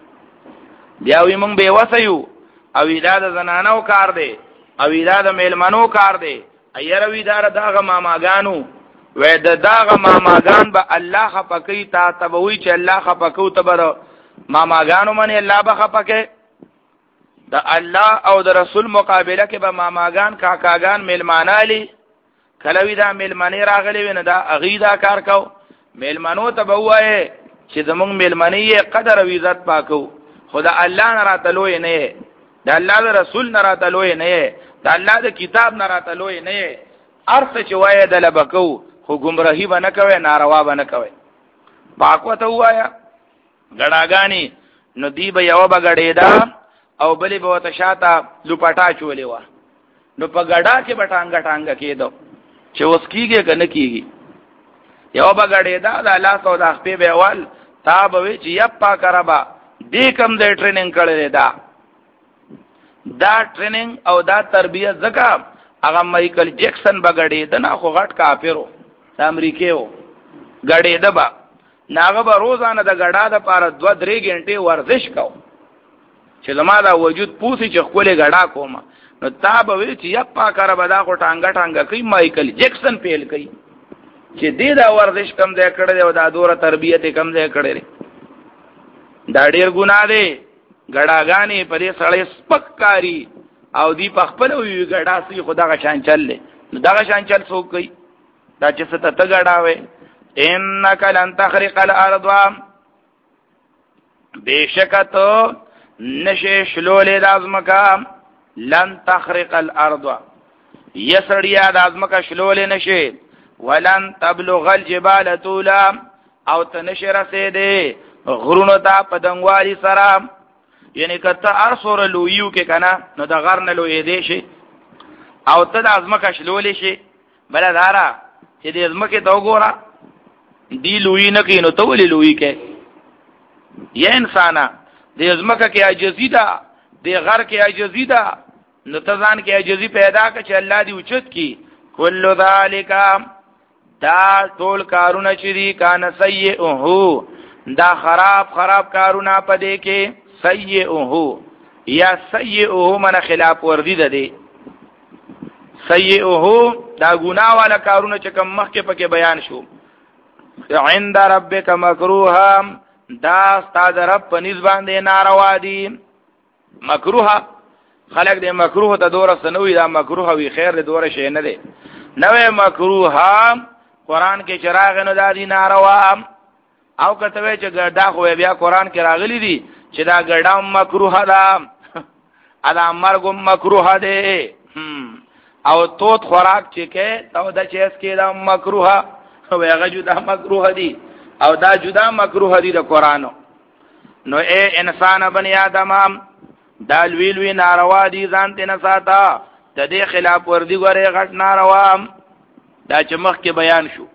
بیا وي مونږ به وسیو او دا د زنانو کار دی او دا د میلمنو کار دی ایروي دا دغه ماماګانو وې د دغه ماماګان به الله خپکی تا تبوي چې الله خپکو تبر ماماګانو باندې الله به خپکه د الله او د رسول مقابله کې به ماماګان کاکاګان میلمانالي کلوي دا میلمنې راغلي ونه دا اغیدا کار کو میلمنو ته بوای چې زمونږ میلمنې قدر او عزت پاکو خدا الله نه راتلوي نه د الله د رسول نه راتلوي نه د الله د کتاب نه راتلوي نه ارث چې وای د لبکو خو گمراهی به نه کوي ناروا به نه کوي پاکو ته وایا غړاګانی نو دی به یو بغړې دا او بلی به وته شاته لپټا چولې و نو په غړا کې بټانګ ټانګ کېدو چې اوس کیږي کنه کیږي یو بغړې دا د الله سو د خپې به اول تا به چې یپا کربا دې کم دې ټریننګ کړل دا دا ټریننګ او دا تربیت زکه هغه مایکل جیکسن بغړې دا نه خو غټ کافرو د امریکایو غړې دبا ناغه به روزانه د غړا د پاره دو درې غنټې ورزش کو چې زما دا وجود پوسی چې خپل غړا کوم نو تا به وی چې یپا کار به دا کو ټانګه ټانګه کوي مایکل جیکسن پیل کوي چې دې دا ورزش کم ځای کړی او دا دوره تربیت کم ځای کړی دا ډیر ګناه دی غړاګانی په دې سړی سپکاری او دی په خپل وی غړا سي خدای شان چلې نو دا شان چل څوک کوي دا چې ست ته غړاوي انک لن تخرق الارض بشکتو نشه شلولې د ازمکا لن تخرق الارض یسړیا د ازمکا شلولې نشه ولن تبلغ الجبال طولا او تنشر سیده غرونو ته پدنګوالي سره یعنی کته ارسور لویو کې کنه نو د غر نه لوی دی شي او ته د ازمکا شلولې شي بل دارا چې د ازمکه ته وګوره دی لوی نه کینو ته ولې لوی کې یا انسانا د ازمکه کې عاجزی ده د غر کې عاجزی ده نو ته ځان کې عاجزی پیدا کړه چې الله دې اوچت کی کل ذالک دا ټول کارونه چې دي کان سیئه دا خراب خراب کارونه پدې کې سیئه یا سیئه من خلاف ورزی ده دی سیئه دا ګناه والا کارونه چې کوم مخکې پکې بیان شو عند ربک مکروها دا استاد رب په نسبت باندې ناروا دي مکروه خلق دې مکروه ته دوره سنوي دا مکروه وی خیر دې دوره شي نه دي نوې مکروه قران کې چراغ نه دادي ناروا او کته چې ګډا خو بیا قران کې راغلي دي چې دا ګډا مکروه ده ادا مرګ مکروه ده او توت خوراک چې کې تو د چیس کې دا مکروه او هغه جدا مکروه دي او دا جدا مکروه دي د قرانو نو اے انسان بنی آدم دا ویل وی ناروا دي ځان ته نه ساته د دې خلاف ورزي غره غټ ناروا دا چې مخ کې بیان شو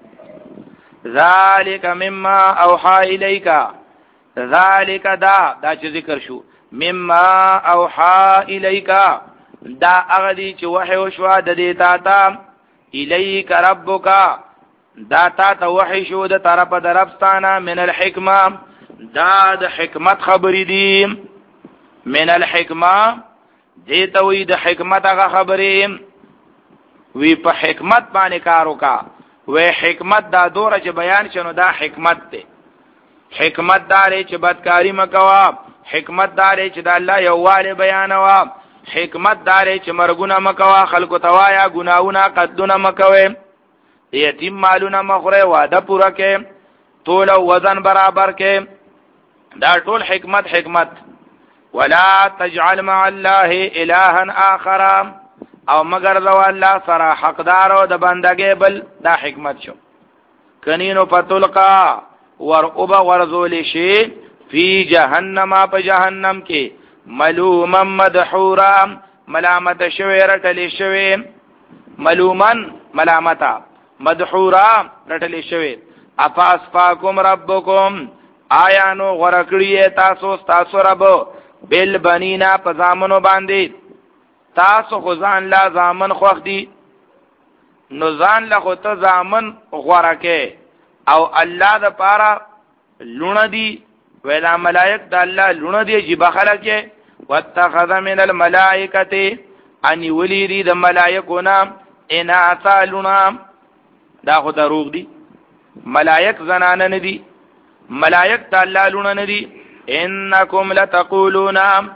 ذالک مما اوحى الیک ذالک دا دا چې ذکر شو مما اوحى الیک دا هغه دي چې وحی وشو د دې تا ته الیک ربک دا تا ته وحی شو د طرفه دربستانه من الحکمه دا د حکمت خبرې دي من الحکمه دې ته وی د حکمت هغه خبرې وی په حکمت باندې کار وکا وی حکمت دا دوره چې بیان شنو دا حکمت دی حکمت داري چې بدکاری مکوا حکمت داري چې د الله یووالی بیانوا حکمت داري چې مرګونه مکوا خلکو توایا ګناونه قدونه مکوي یتیم مالونه مخره وعده پورا کې طول او وزن برابر کې دا ټول حکمت حکمت ولا تجعل مع الله الها اخر او مگر ذو الله سره حقدار او د بندګي بل دا حکمت شو کنینو پتلقا ور اوب ورزول شي فی جهنم په جهنم کې ملوما مدحورا ملامت شوی رټلی شوی ملومن ملامتا مدحورا رټلی شوی افاسفاکم ربکم آیا نو غرکړی تاسو تاسو رب بل بنینا په زامنو باندې تاسو خو ځان لا زامن خوښ دي نو ځان لا خو ته زامن غورکه او الله د پاره لونه دي ویلا ملائک د الله لونه دي چې بخلکه واتخذ من الملائکه ان ولیدی د ملائکونا اناثا لونه دا خو دروغ دي ملائک زنانه نه دي ملائک د الله لونه نه دي انکم لتقولون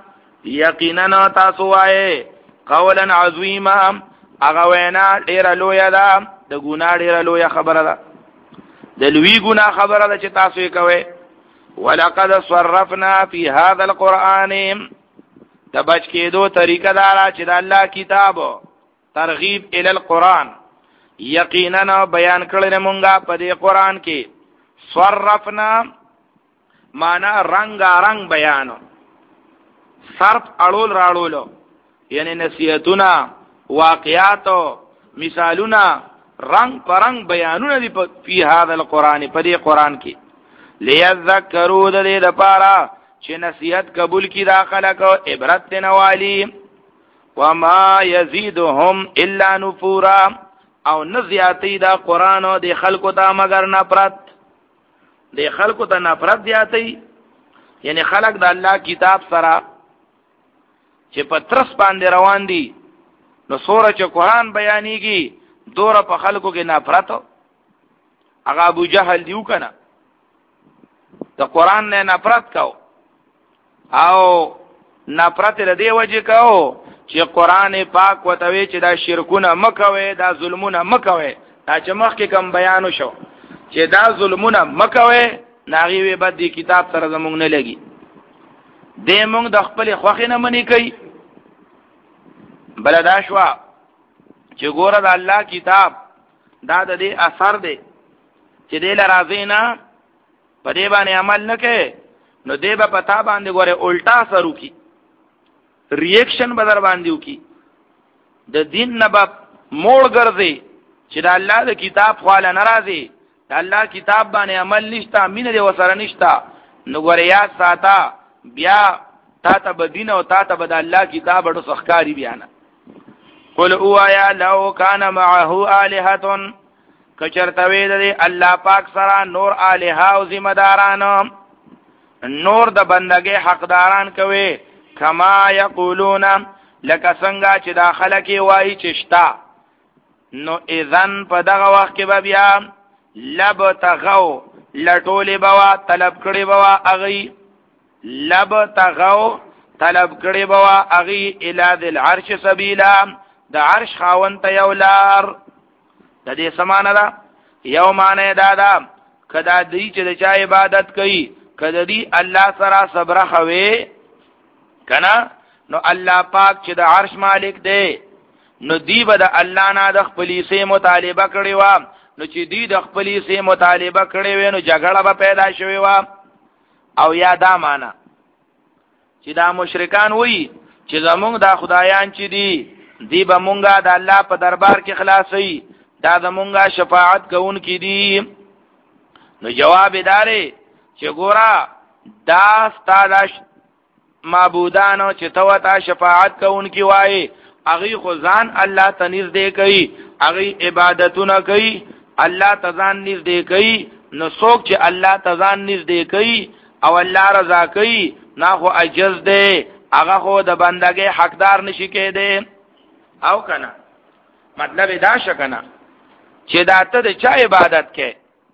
یقینا تاسو وایي قولا عظیما هغه وینا ډیره لویه ده د ګناه ډیره لویه خبره ده د لوی ګناه خبره ده چې تاسو یې کوئ ولقد صرفنا فی هذا القرآن د بچ کېدو طریقه دا چې د الله کتاب ترغیب ال القرآن یقینا بیان کړل مونږه په دې قرآن کې صرفنا معنا رنگا رنگ بیانو صرف اړول راړولو یعنی نصیحتونه واقعاتو مثالونه رنگ پرنګ بیانونه دي په هذا القرآن په دې قرآن کې لیذکروا د دې لپاره چې نصیحت قبول کی داخله کو عبرت نوالی وما یزيدهم الا نفورا او نزیاتی دا قرآن او د خلکو ته مگر نفرت د خلکو ته نفرت دیاتی یعنی خلق د الله کتاب سره چې په ترس باندې روان دي نو سوره چې قرآن بیانېږي دوره په خلکو کې نفرت هغه ابو جهل دیو کنه د قرآن نه نفرت کو او نفرت ردی وجه کو چې قرآن پاک وتوي چې دا شرکونه مکوي دا ظلمونه مکوي دا چې مخکې کوم بیانو شو چې دا ظلمونه مکوي ناغي وي بد دي کتاب سره زمونږ نه لګي دې مونږ د خپل خوخي نه منی کوي بل دا شوا چې ګوره د الله کتاب دا د دې اثر دی چې دې لرازي نه په دې باندې عمل نه کوي نو دې به پتا باندې ګوره الټا سره وکي ریاکشن بدر باندې وکي د دین نه به موړ ګرځي چې د الله د کتاب خواله ناراضي د الله کتاب باندې عمل نشتا مين دې وسره نشتا نو ګوره یا ساته بیا تا ته بدین او تا ته بد الله کتاب ډو سخکاری بیان قل او یا لو کان معه الہه کچرتوی د الله پاک سره نور الہ او ذمہ داران نور د بندګي حقداران کوي کما یقولون لک څنګه چې داخله کې وایي چشتا نو اذن په دغه وخت کې بیا لب تغو لټولې بوا طلب کړي بوا اغي لب تغو طلب کړي بوا اغي الی ذل عرش سبیلا د عرش خاون ته یولار د دې سمانه دا یو معنی دادا کدا دې چې د چا عبادت کوي کدا دې الله سره صبر خوي کنا نو الله پاک چې د عرش مالک دی نو دی به د الله نه د خپلې سي مطالبه کړي و نو چې دی د خپلې سي مطالبه کړي و نو جګړه به پیدا شوي و او یا دا معنا چې دا مشرکان وایي چې زمونږ د خدایان چې دی دی به مونږه د الله په دربار کې خلاصي دا زمونږه شفاعت کوونکي دي نو جواب داري چې ګورا دا ستاده معبودانو چې تو ته شفاعت کوونکی وای اغي خو ځان الله ته نږدې کوي اغي عبادتونه کوي الله ته ځان نږدې کوي نو څوک چې الله ته ځان نږدې کوي او الله رضا کوي نه خو عجز دی هغه خو د بندګۍ حقدار نشي کېده او کنه مطلب دا شکنه چې دا ته د چا عبادت کې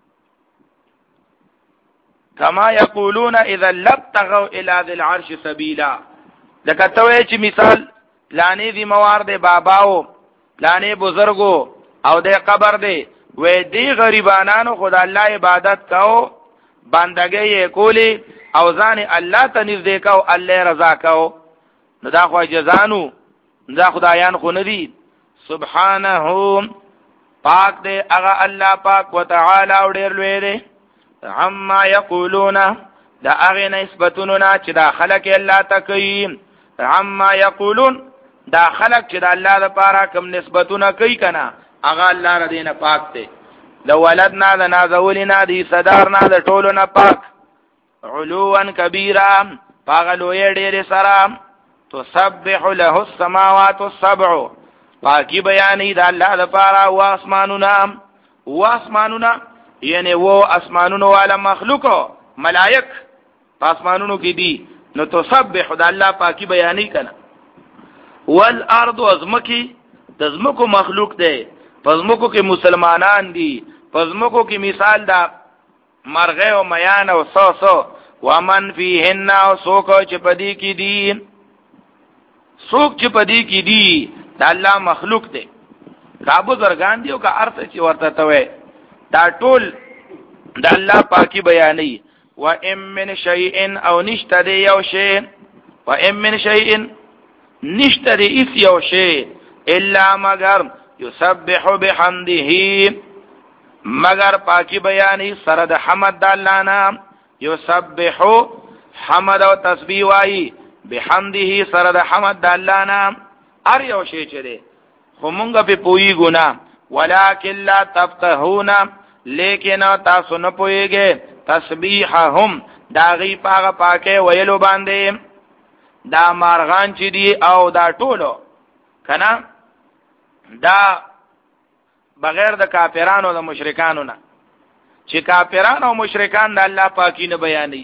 کما یقولون اذا لبتغوا الى ذي العرش سبیلا لکه ته چې مثال لانی دی موار دی باباو لانی بزرگو او دی قبر دی وې دی غریبانانو خدای الله عبادت کاو بندګۍ کولی او ځان الله ته نږدې کاو الله رضا کاو نو دا خو جزانو دا خدایان خو ندی سبحانه پاک دی هغه الله پاک وتعالى او ډیر لوی دی عما یقولون دا هغه نسبتونه چې دا خلق الله تکي عما یقولون دا خلق چې د الله لپاره کوم نسبتونه کوي کنه هغه الله ردینه پاک دی د ولدنا د نازولینا د صدرنا د ټولو نه پاک علوان کبیرا پاغلوی ډیر سره تسبح له السماوات السبع پاکی بیانی د الله د پاره او اسمانونه و اسمانونه یعنی و اسمانونو والا مخلوقو ملائک اسمانونو کې دي نو تسبح د الله پاکی بیانی کنه والارض ازمکی د ازمکو مخلوق دی پزمکو کې مسلمانان دي پزمکو کې مثال دا مرغه او میان او سو سو ومن فیهن او سوکو چې پدی کې دي سوک چې پدی کې دي دا الله مخلوق دی کابو زرګان دی او کا ارث چې ورته توي دا ټول دا الله پاکي بیانې و ام من شیء او نشته دی یو شی و ام من شیء نشته دی اس یو شی الا مگر یسبح بحمده مگر پاکی بیانی سره د حمد د الله نام یسبح حمد او تسبیح وای بحمده سره د حمد د الله نام ار یو شی چره خو مونږ په پوئی ګنا ولکن لا تفقهون لیکن تاسو نه پويږئ تسبیحهم داغي پاغه پاکه ویلو باندې دا مارغان چې دی او دا ټولو کنه دا بغیر د کافرانو او د مشرکانو نه چې کافرانو او مشرکان د الله پاکي نه بیانې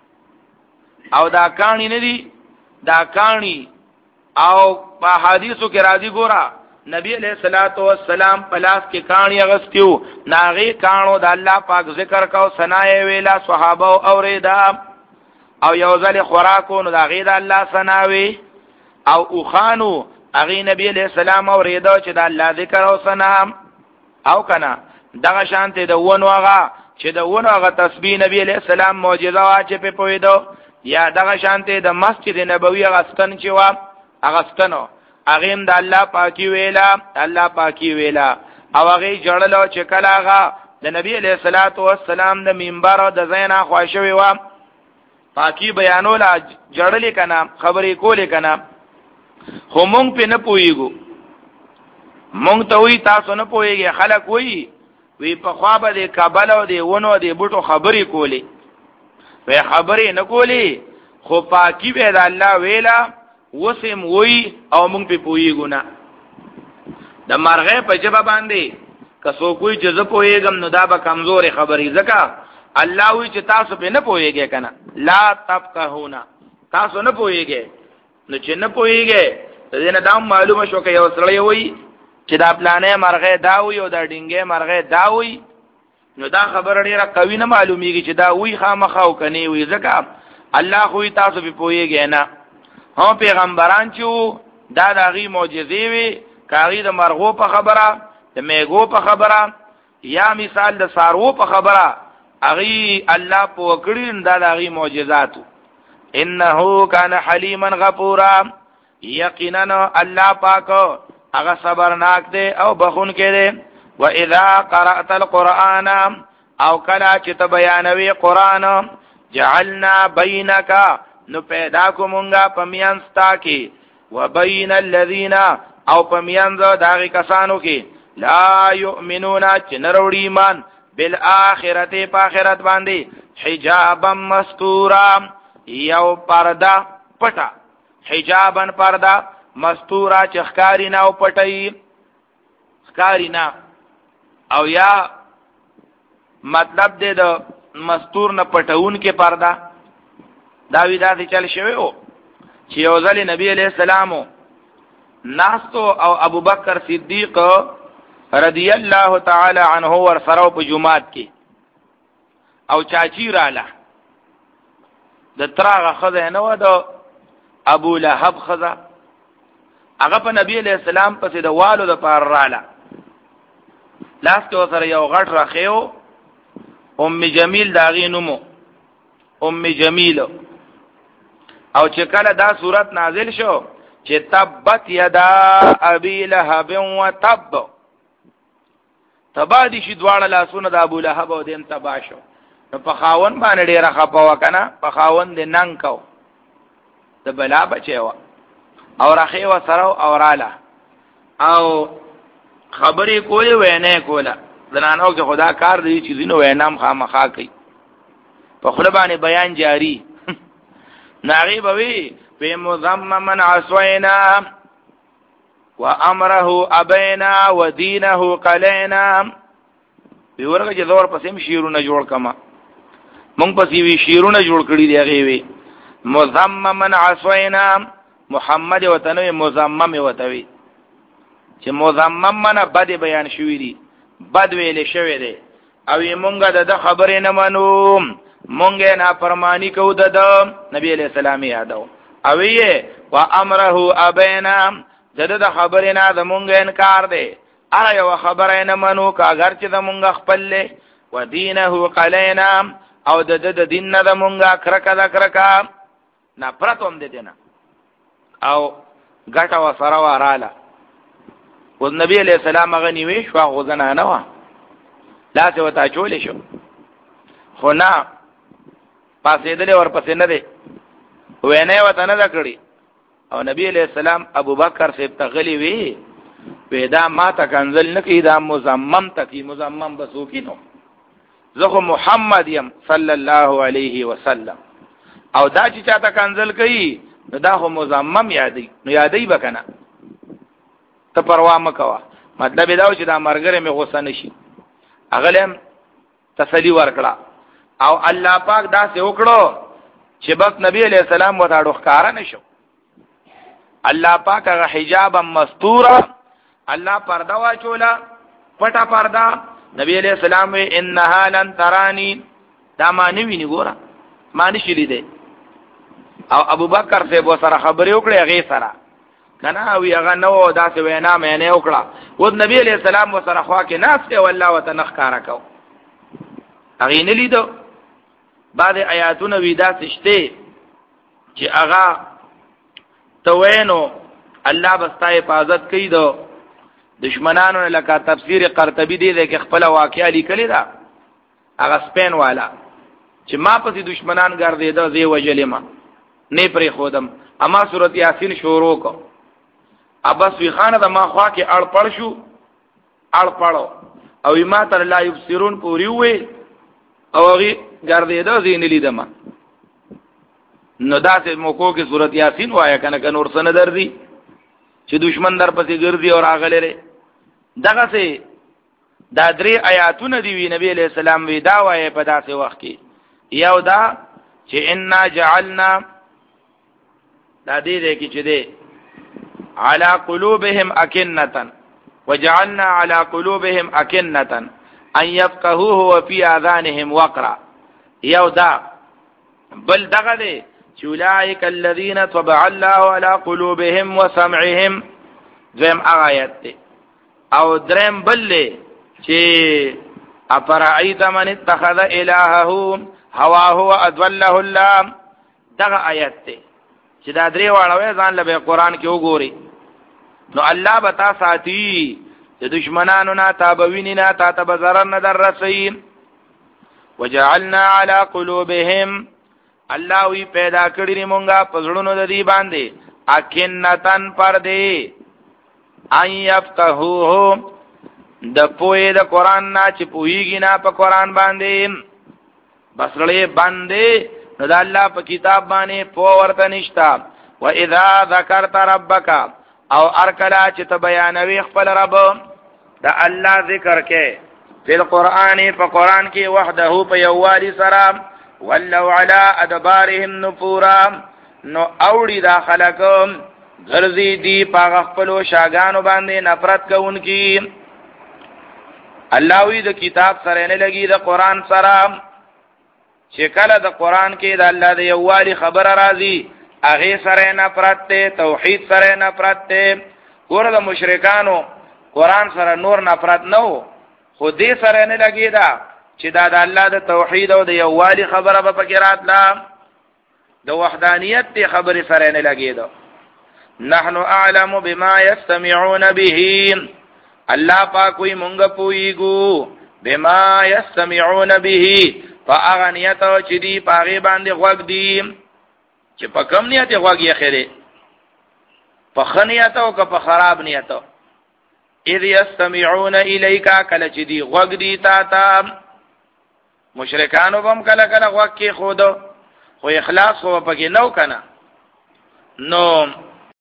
او دا کانی نه دي دا کانی او په حدیثو کې راځي ګورا نبی علیہ الصلوۃ والسلام پلاس کې کانی اغستیو ناغي کانو د الله پاک ذکر کو ثنای ویلا صحابه او اوریدا او یو ځل خوراکو نو دا غي د الله ثناوي او اوخانو اغي نبی علیہ السلام اوریدا چې د الله ذکر او ثنا او کنا دغه شانته د ونو هغه چې د ونو هغه تسبیح نبی علیہ السلام معجزه وا چې په پویدو یا دغه شانته د مسجد نبوي هغه ستن چې وا هغه ستنو اغیم د الله پاکي ویلا الله پاکي ویلا او هغه جړلو چې کله هغه د نبی علیہ الصلوۃ والسلام د منبر او د زینا خوښوي وا پاکي بیانول جړلې کنا خبرې کولې کنا خو مونږ په نه پويګو مونږ ته وی تاسو نه پويږئ خلک وی وی په خوا به د کابل او د ونو د بوټو خبرې کولې وی خبرې نه کولې خو پاکي به د الله ویلا وسم وی او مونږ په پويګو نه د مرغه په جبه باندې کسو کوئی جزه پويګم نو دا به کمزوري خبرې زکه الله وی چې تاسو په نه پويږئ کنه لا تفقهون تاسو نه پويږئ نو چې نه پويږئ دې نه دا معلومه شو کې یو سړی وی چې دا پلانې مرغه دا وی او دا ډینګې مرغه دا وی نو دا خبر ډیره قوی نه معلومیږي چې دا وی خامخاو کني وی ځکه الله خو تاسو په پويږئ نه هم پیغمبران چې دا دغه معجزې وی کاغی د مرغو په خبره د میګو په خبره یا مثال د سارو په خبره اغي الله په وکړین دا دغه معجزات انه کان حلیما غفورا یقینا الله پاک هغه صبرناک دی او بخون کې دی و اذا قرأت القرآن او کلا چې ته بیانوي قرآن جعلنا بینک نو پیدا کومونګه پمیانستا کې و بین الذین او پمیانز داغی کسانو کې لا یؤمنون چې نروړي ایمان بالآخرته په آخرت باندې حجابا مستورا یو پردا پټا حجابن پردا مستورا چخکاری نه او پټي خکاری نه او یا مطلب دې د مستور نه پټون کې پردا دا ویدا دي چل شوی او چې یو ځل نبی علیہ السلام ناستو او ابو بکر صدیق رضی الله تعالی عنه ور سره په جمعات کې او چاچی رااله د تراغه خزه نه و د ابو لهب خزه هغه په نبی علیہ السلام پسې د والو د پار رااله لاس کې سره یو غټ راخیو ام جمیل داغي نومو ام جمیل او چې کله دا صورت نازل شو چې تبت یدا ابي لهب وتب تبا دي شي دواړه لاسونه د ابو لهب او دیم تبا شو نو په خاون باندې ډیره خپه وکنه په خاون دې ننګ کو د بلا بچو او راخي و سره اوراله او خبرې کولې وینې کوله زنانو کې خدا کار دی چې دینو وینام خامخا کوي په خپل باندې بیان جاری ناغي بوي په مذممن عصینا وامره ابینا ودینه قلینا به ورګه چې زور پسې شیرونه جوړ کما مونږ پسې وی شیرونه جوړ کړی دی هغه وی مذممن عصینا محمد وتنوی مذمم وتوی چې مذمم منه بد بیان شوی دی بد ویل شوی دی او مونږه د خبرې نه منو مونږه نه فرمانی کو د نبی علیہ السلام یادو او یې وا امره ابینا د خبرې نه د مونږه انکار دی اره یو خبره نه منو کا اگر چې د مونږه خپل له و دینه قلینا او د د دین نه د مونږه کرکا د کرکا نه پرتوم دي نه او ګټه و سره وراله او نبی علیہ السلام غنی وی شو غزنه نه وا لا څه وتا چولې شو خو نه پاسې دلې ور پسې نه دی وینه وته نه کړی او نبی علیہ السلام ابو بکر سے تغلی وی پیدا ما ته کنزل نکی دا مزمم تکی مزمم بسوکی نو زخو محمد یم صلی الله علیه وسلم او دا چې چاته کنزل کئ دا خو مزمم یادی نو یادی بکنه ته پروا مکوا مطلب دا چې دا مرګره می غوسه نشي اغلم تسلی ورکړه او الله پاک دا سه وکړو چې بس نبی علیہ السلام وته ډوخکار نشو الله پاک هغه حجاب مستوره الله پردا واچولا پټه پردا نبی علیہ السلام انها لن ترانی دا معنی ویني ګوره معنی شلی دی او ابو بکر سے بو سره خبرې وکړې هغه سره کنه وی هغه نو دا څه وینا مې نه وکړه و نبی علیہ السلام و سره خوا کې ناس ته والله وتنخکارا کو هغه نه لیدو بعد آیاتونه ویدا سشته چې هغه توینو الله بستا حفاظت کوي دو دشمنانو لکه تفسیر قرطبی دی د خپل واقعیا لیکلی دا هغه سپین والا چې ما پسې دشمنان ګرځیدا زی وجلما نه پرې خودم اما سورۃ یاسین شروع کو ابس وی خانه د ما خوا کې اړ پړ شو اړ پړو او ما تر لا یبصرون پوری وې او هغه ګرځیدا زی نه لیدم نو داسې موکو کې سورۃ یاسین وایا کنه کنه ور سن درځي چې دشمن در پسې ګرځي او راغله لري دغه سه دا درې آیاتونه دی وی نبی علیہ السلام وی دا وایي په داسې وخت کې یو دا چې انا جعلنا دا دې دې کې چې دې على قلوبهم اكنه وجعلنا على قلوبهم اكنه ان يفقهوه وفي اذانهم وقرا یو دا بل دغه دې اولئک الذین طبع الله على قلوبهم وسمعهم ذم آیات او درم بل چې افرایت من اتخذ الهه هواه واضله الله دغه آیات چې دا درې واړه ځان له قرآن کې وګوري نو الله بتا ساتي چې دشمنانو نه تابوینه نه تا تبذر نه در رسي وجعلنا على قلوبهم الله وی پیدا کړی مونږه پزړونو د دې باندې اکنتن پر دې ان یفقهوه د پوهې د قران نه چې پوهیږي نه په قران باندې بسړې باندې نو د الله په کتاب باندې پوه ورته نشتا و اذا ذکرت ربک او ارکلا چې ته بیانوي خپل رب د الله ذکر کې په قران په قران کې وحده په یووالي سره ولو على ادبارهم نفورا نو اوړي دا خلقم غرزي دي پاغ خپلو شاګانو باندې نفرت کوونکی الله وی د کتاب سره نه لګي د قران سره چې کله د قران کې د الله د یووالي خبره راځي هغه سره نفرت ته توحید سره نفرت ته ګور د مشرکانو قران سره نور نفرت نو خو دې سره نه لګي دا چې دا د الله د توحید او د یووالي خبره په فکرات لا د وحدانیت ته خبره سره نه لګیدو نحنو اعلم بما يستمعون به الله پاک وي مونږ پويګو بما يستمعون به فاغنیت چې دی پاغي باندې غوږ دی چې په کم نیت غوږ یې خېره په خنیت او که په خراب نیت اذ یستمعون الیک کله چې دی غوږ دی تا ته مشرکانو بم کله کله غوږ کې خود خو اخلاص خو پکې نو کنه نو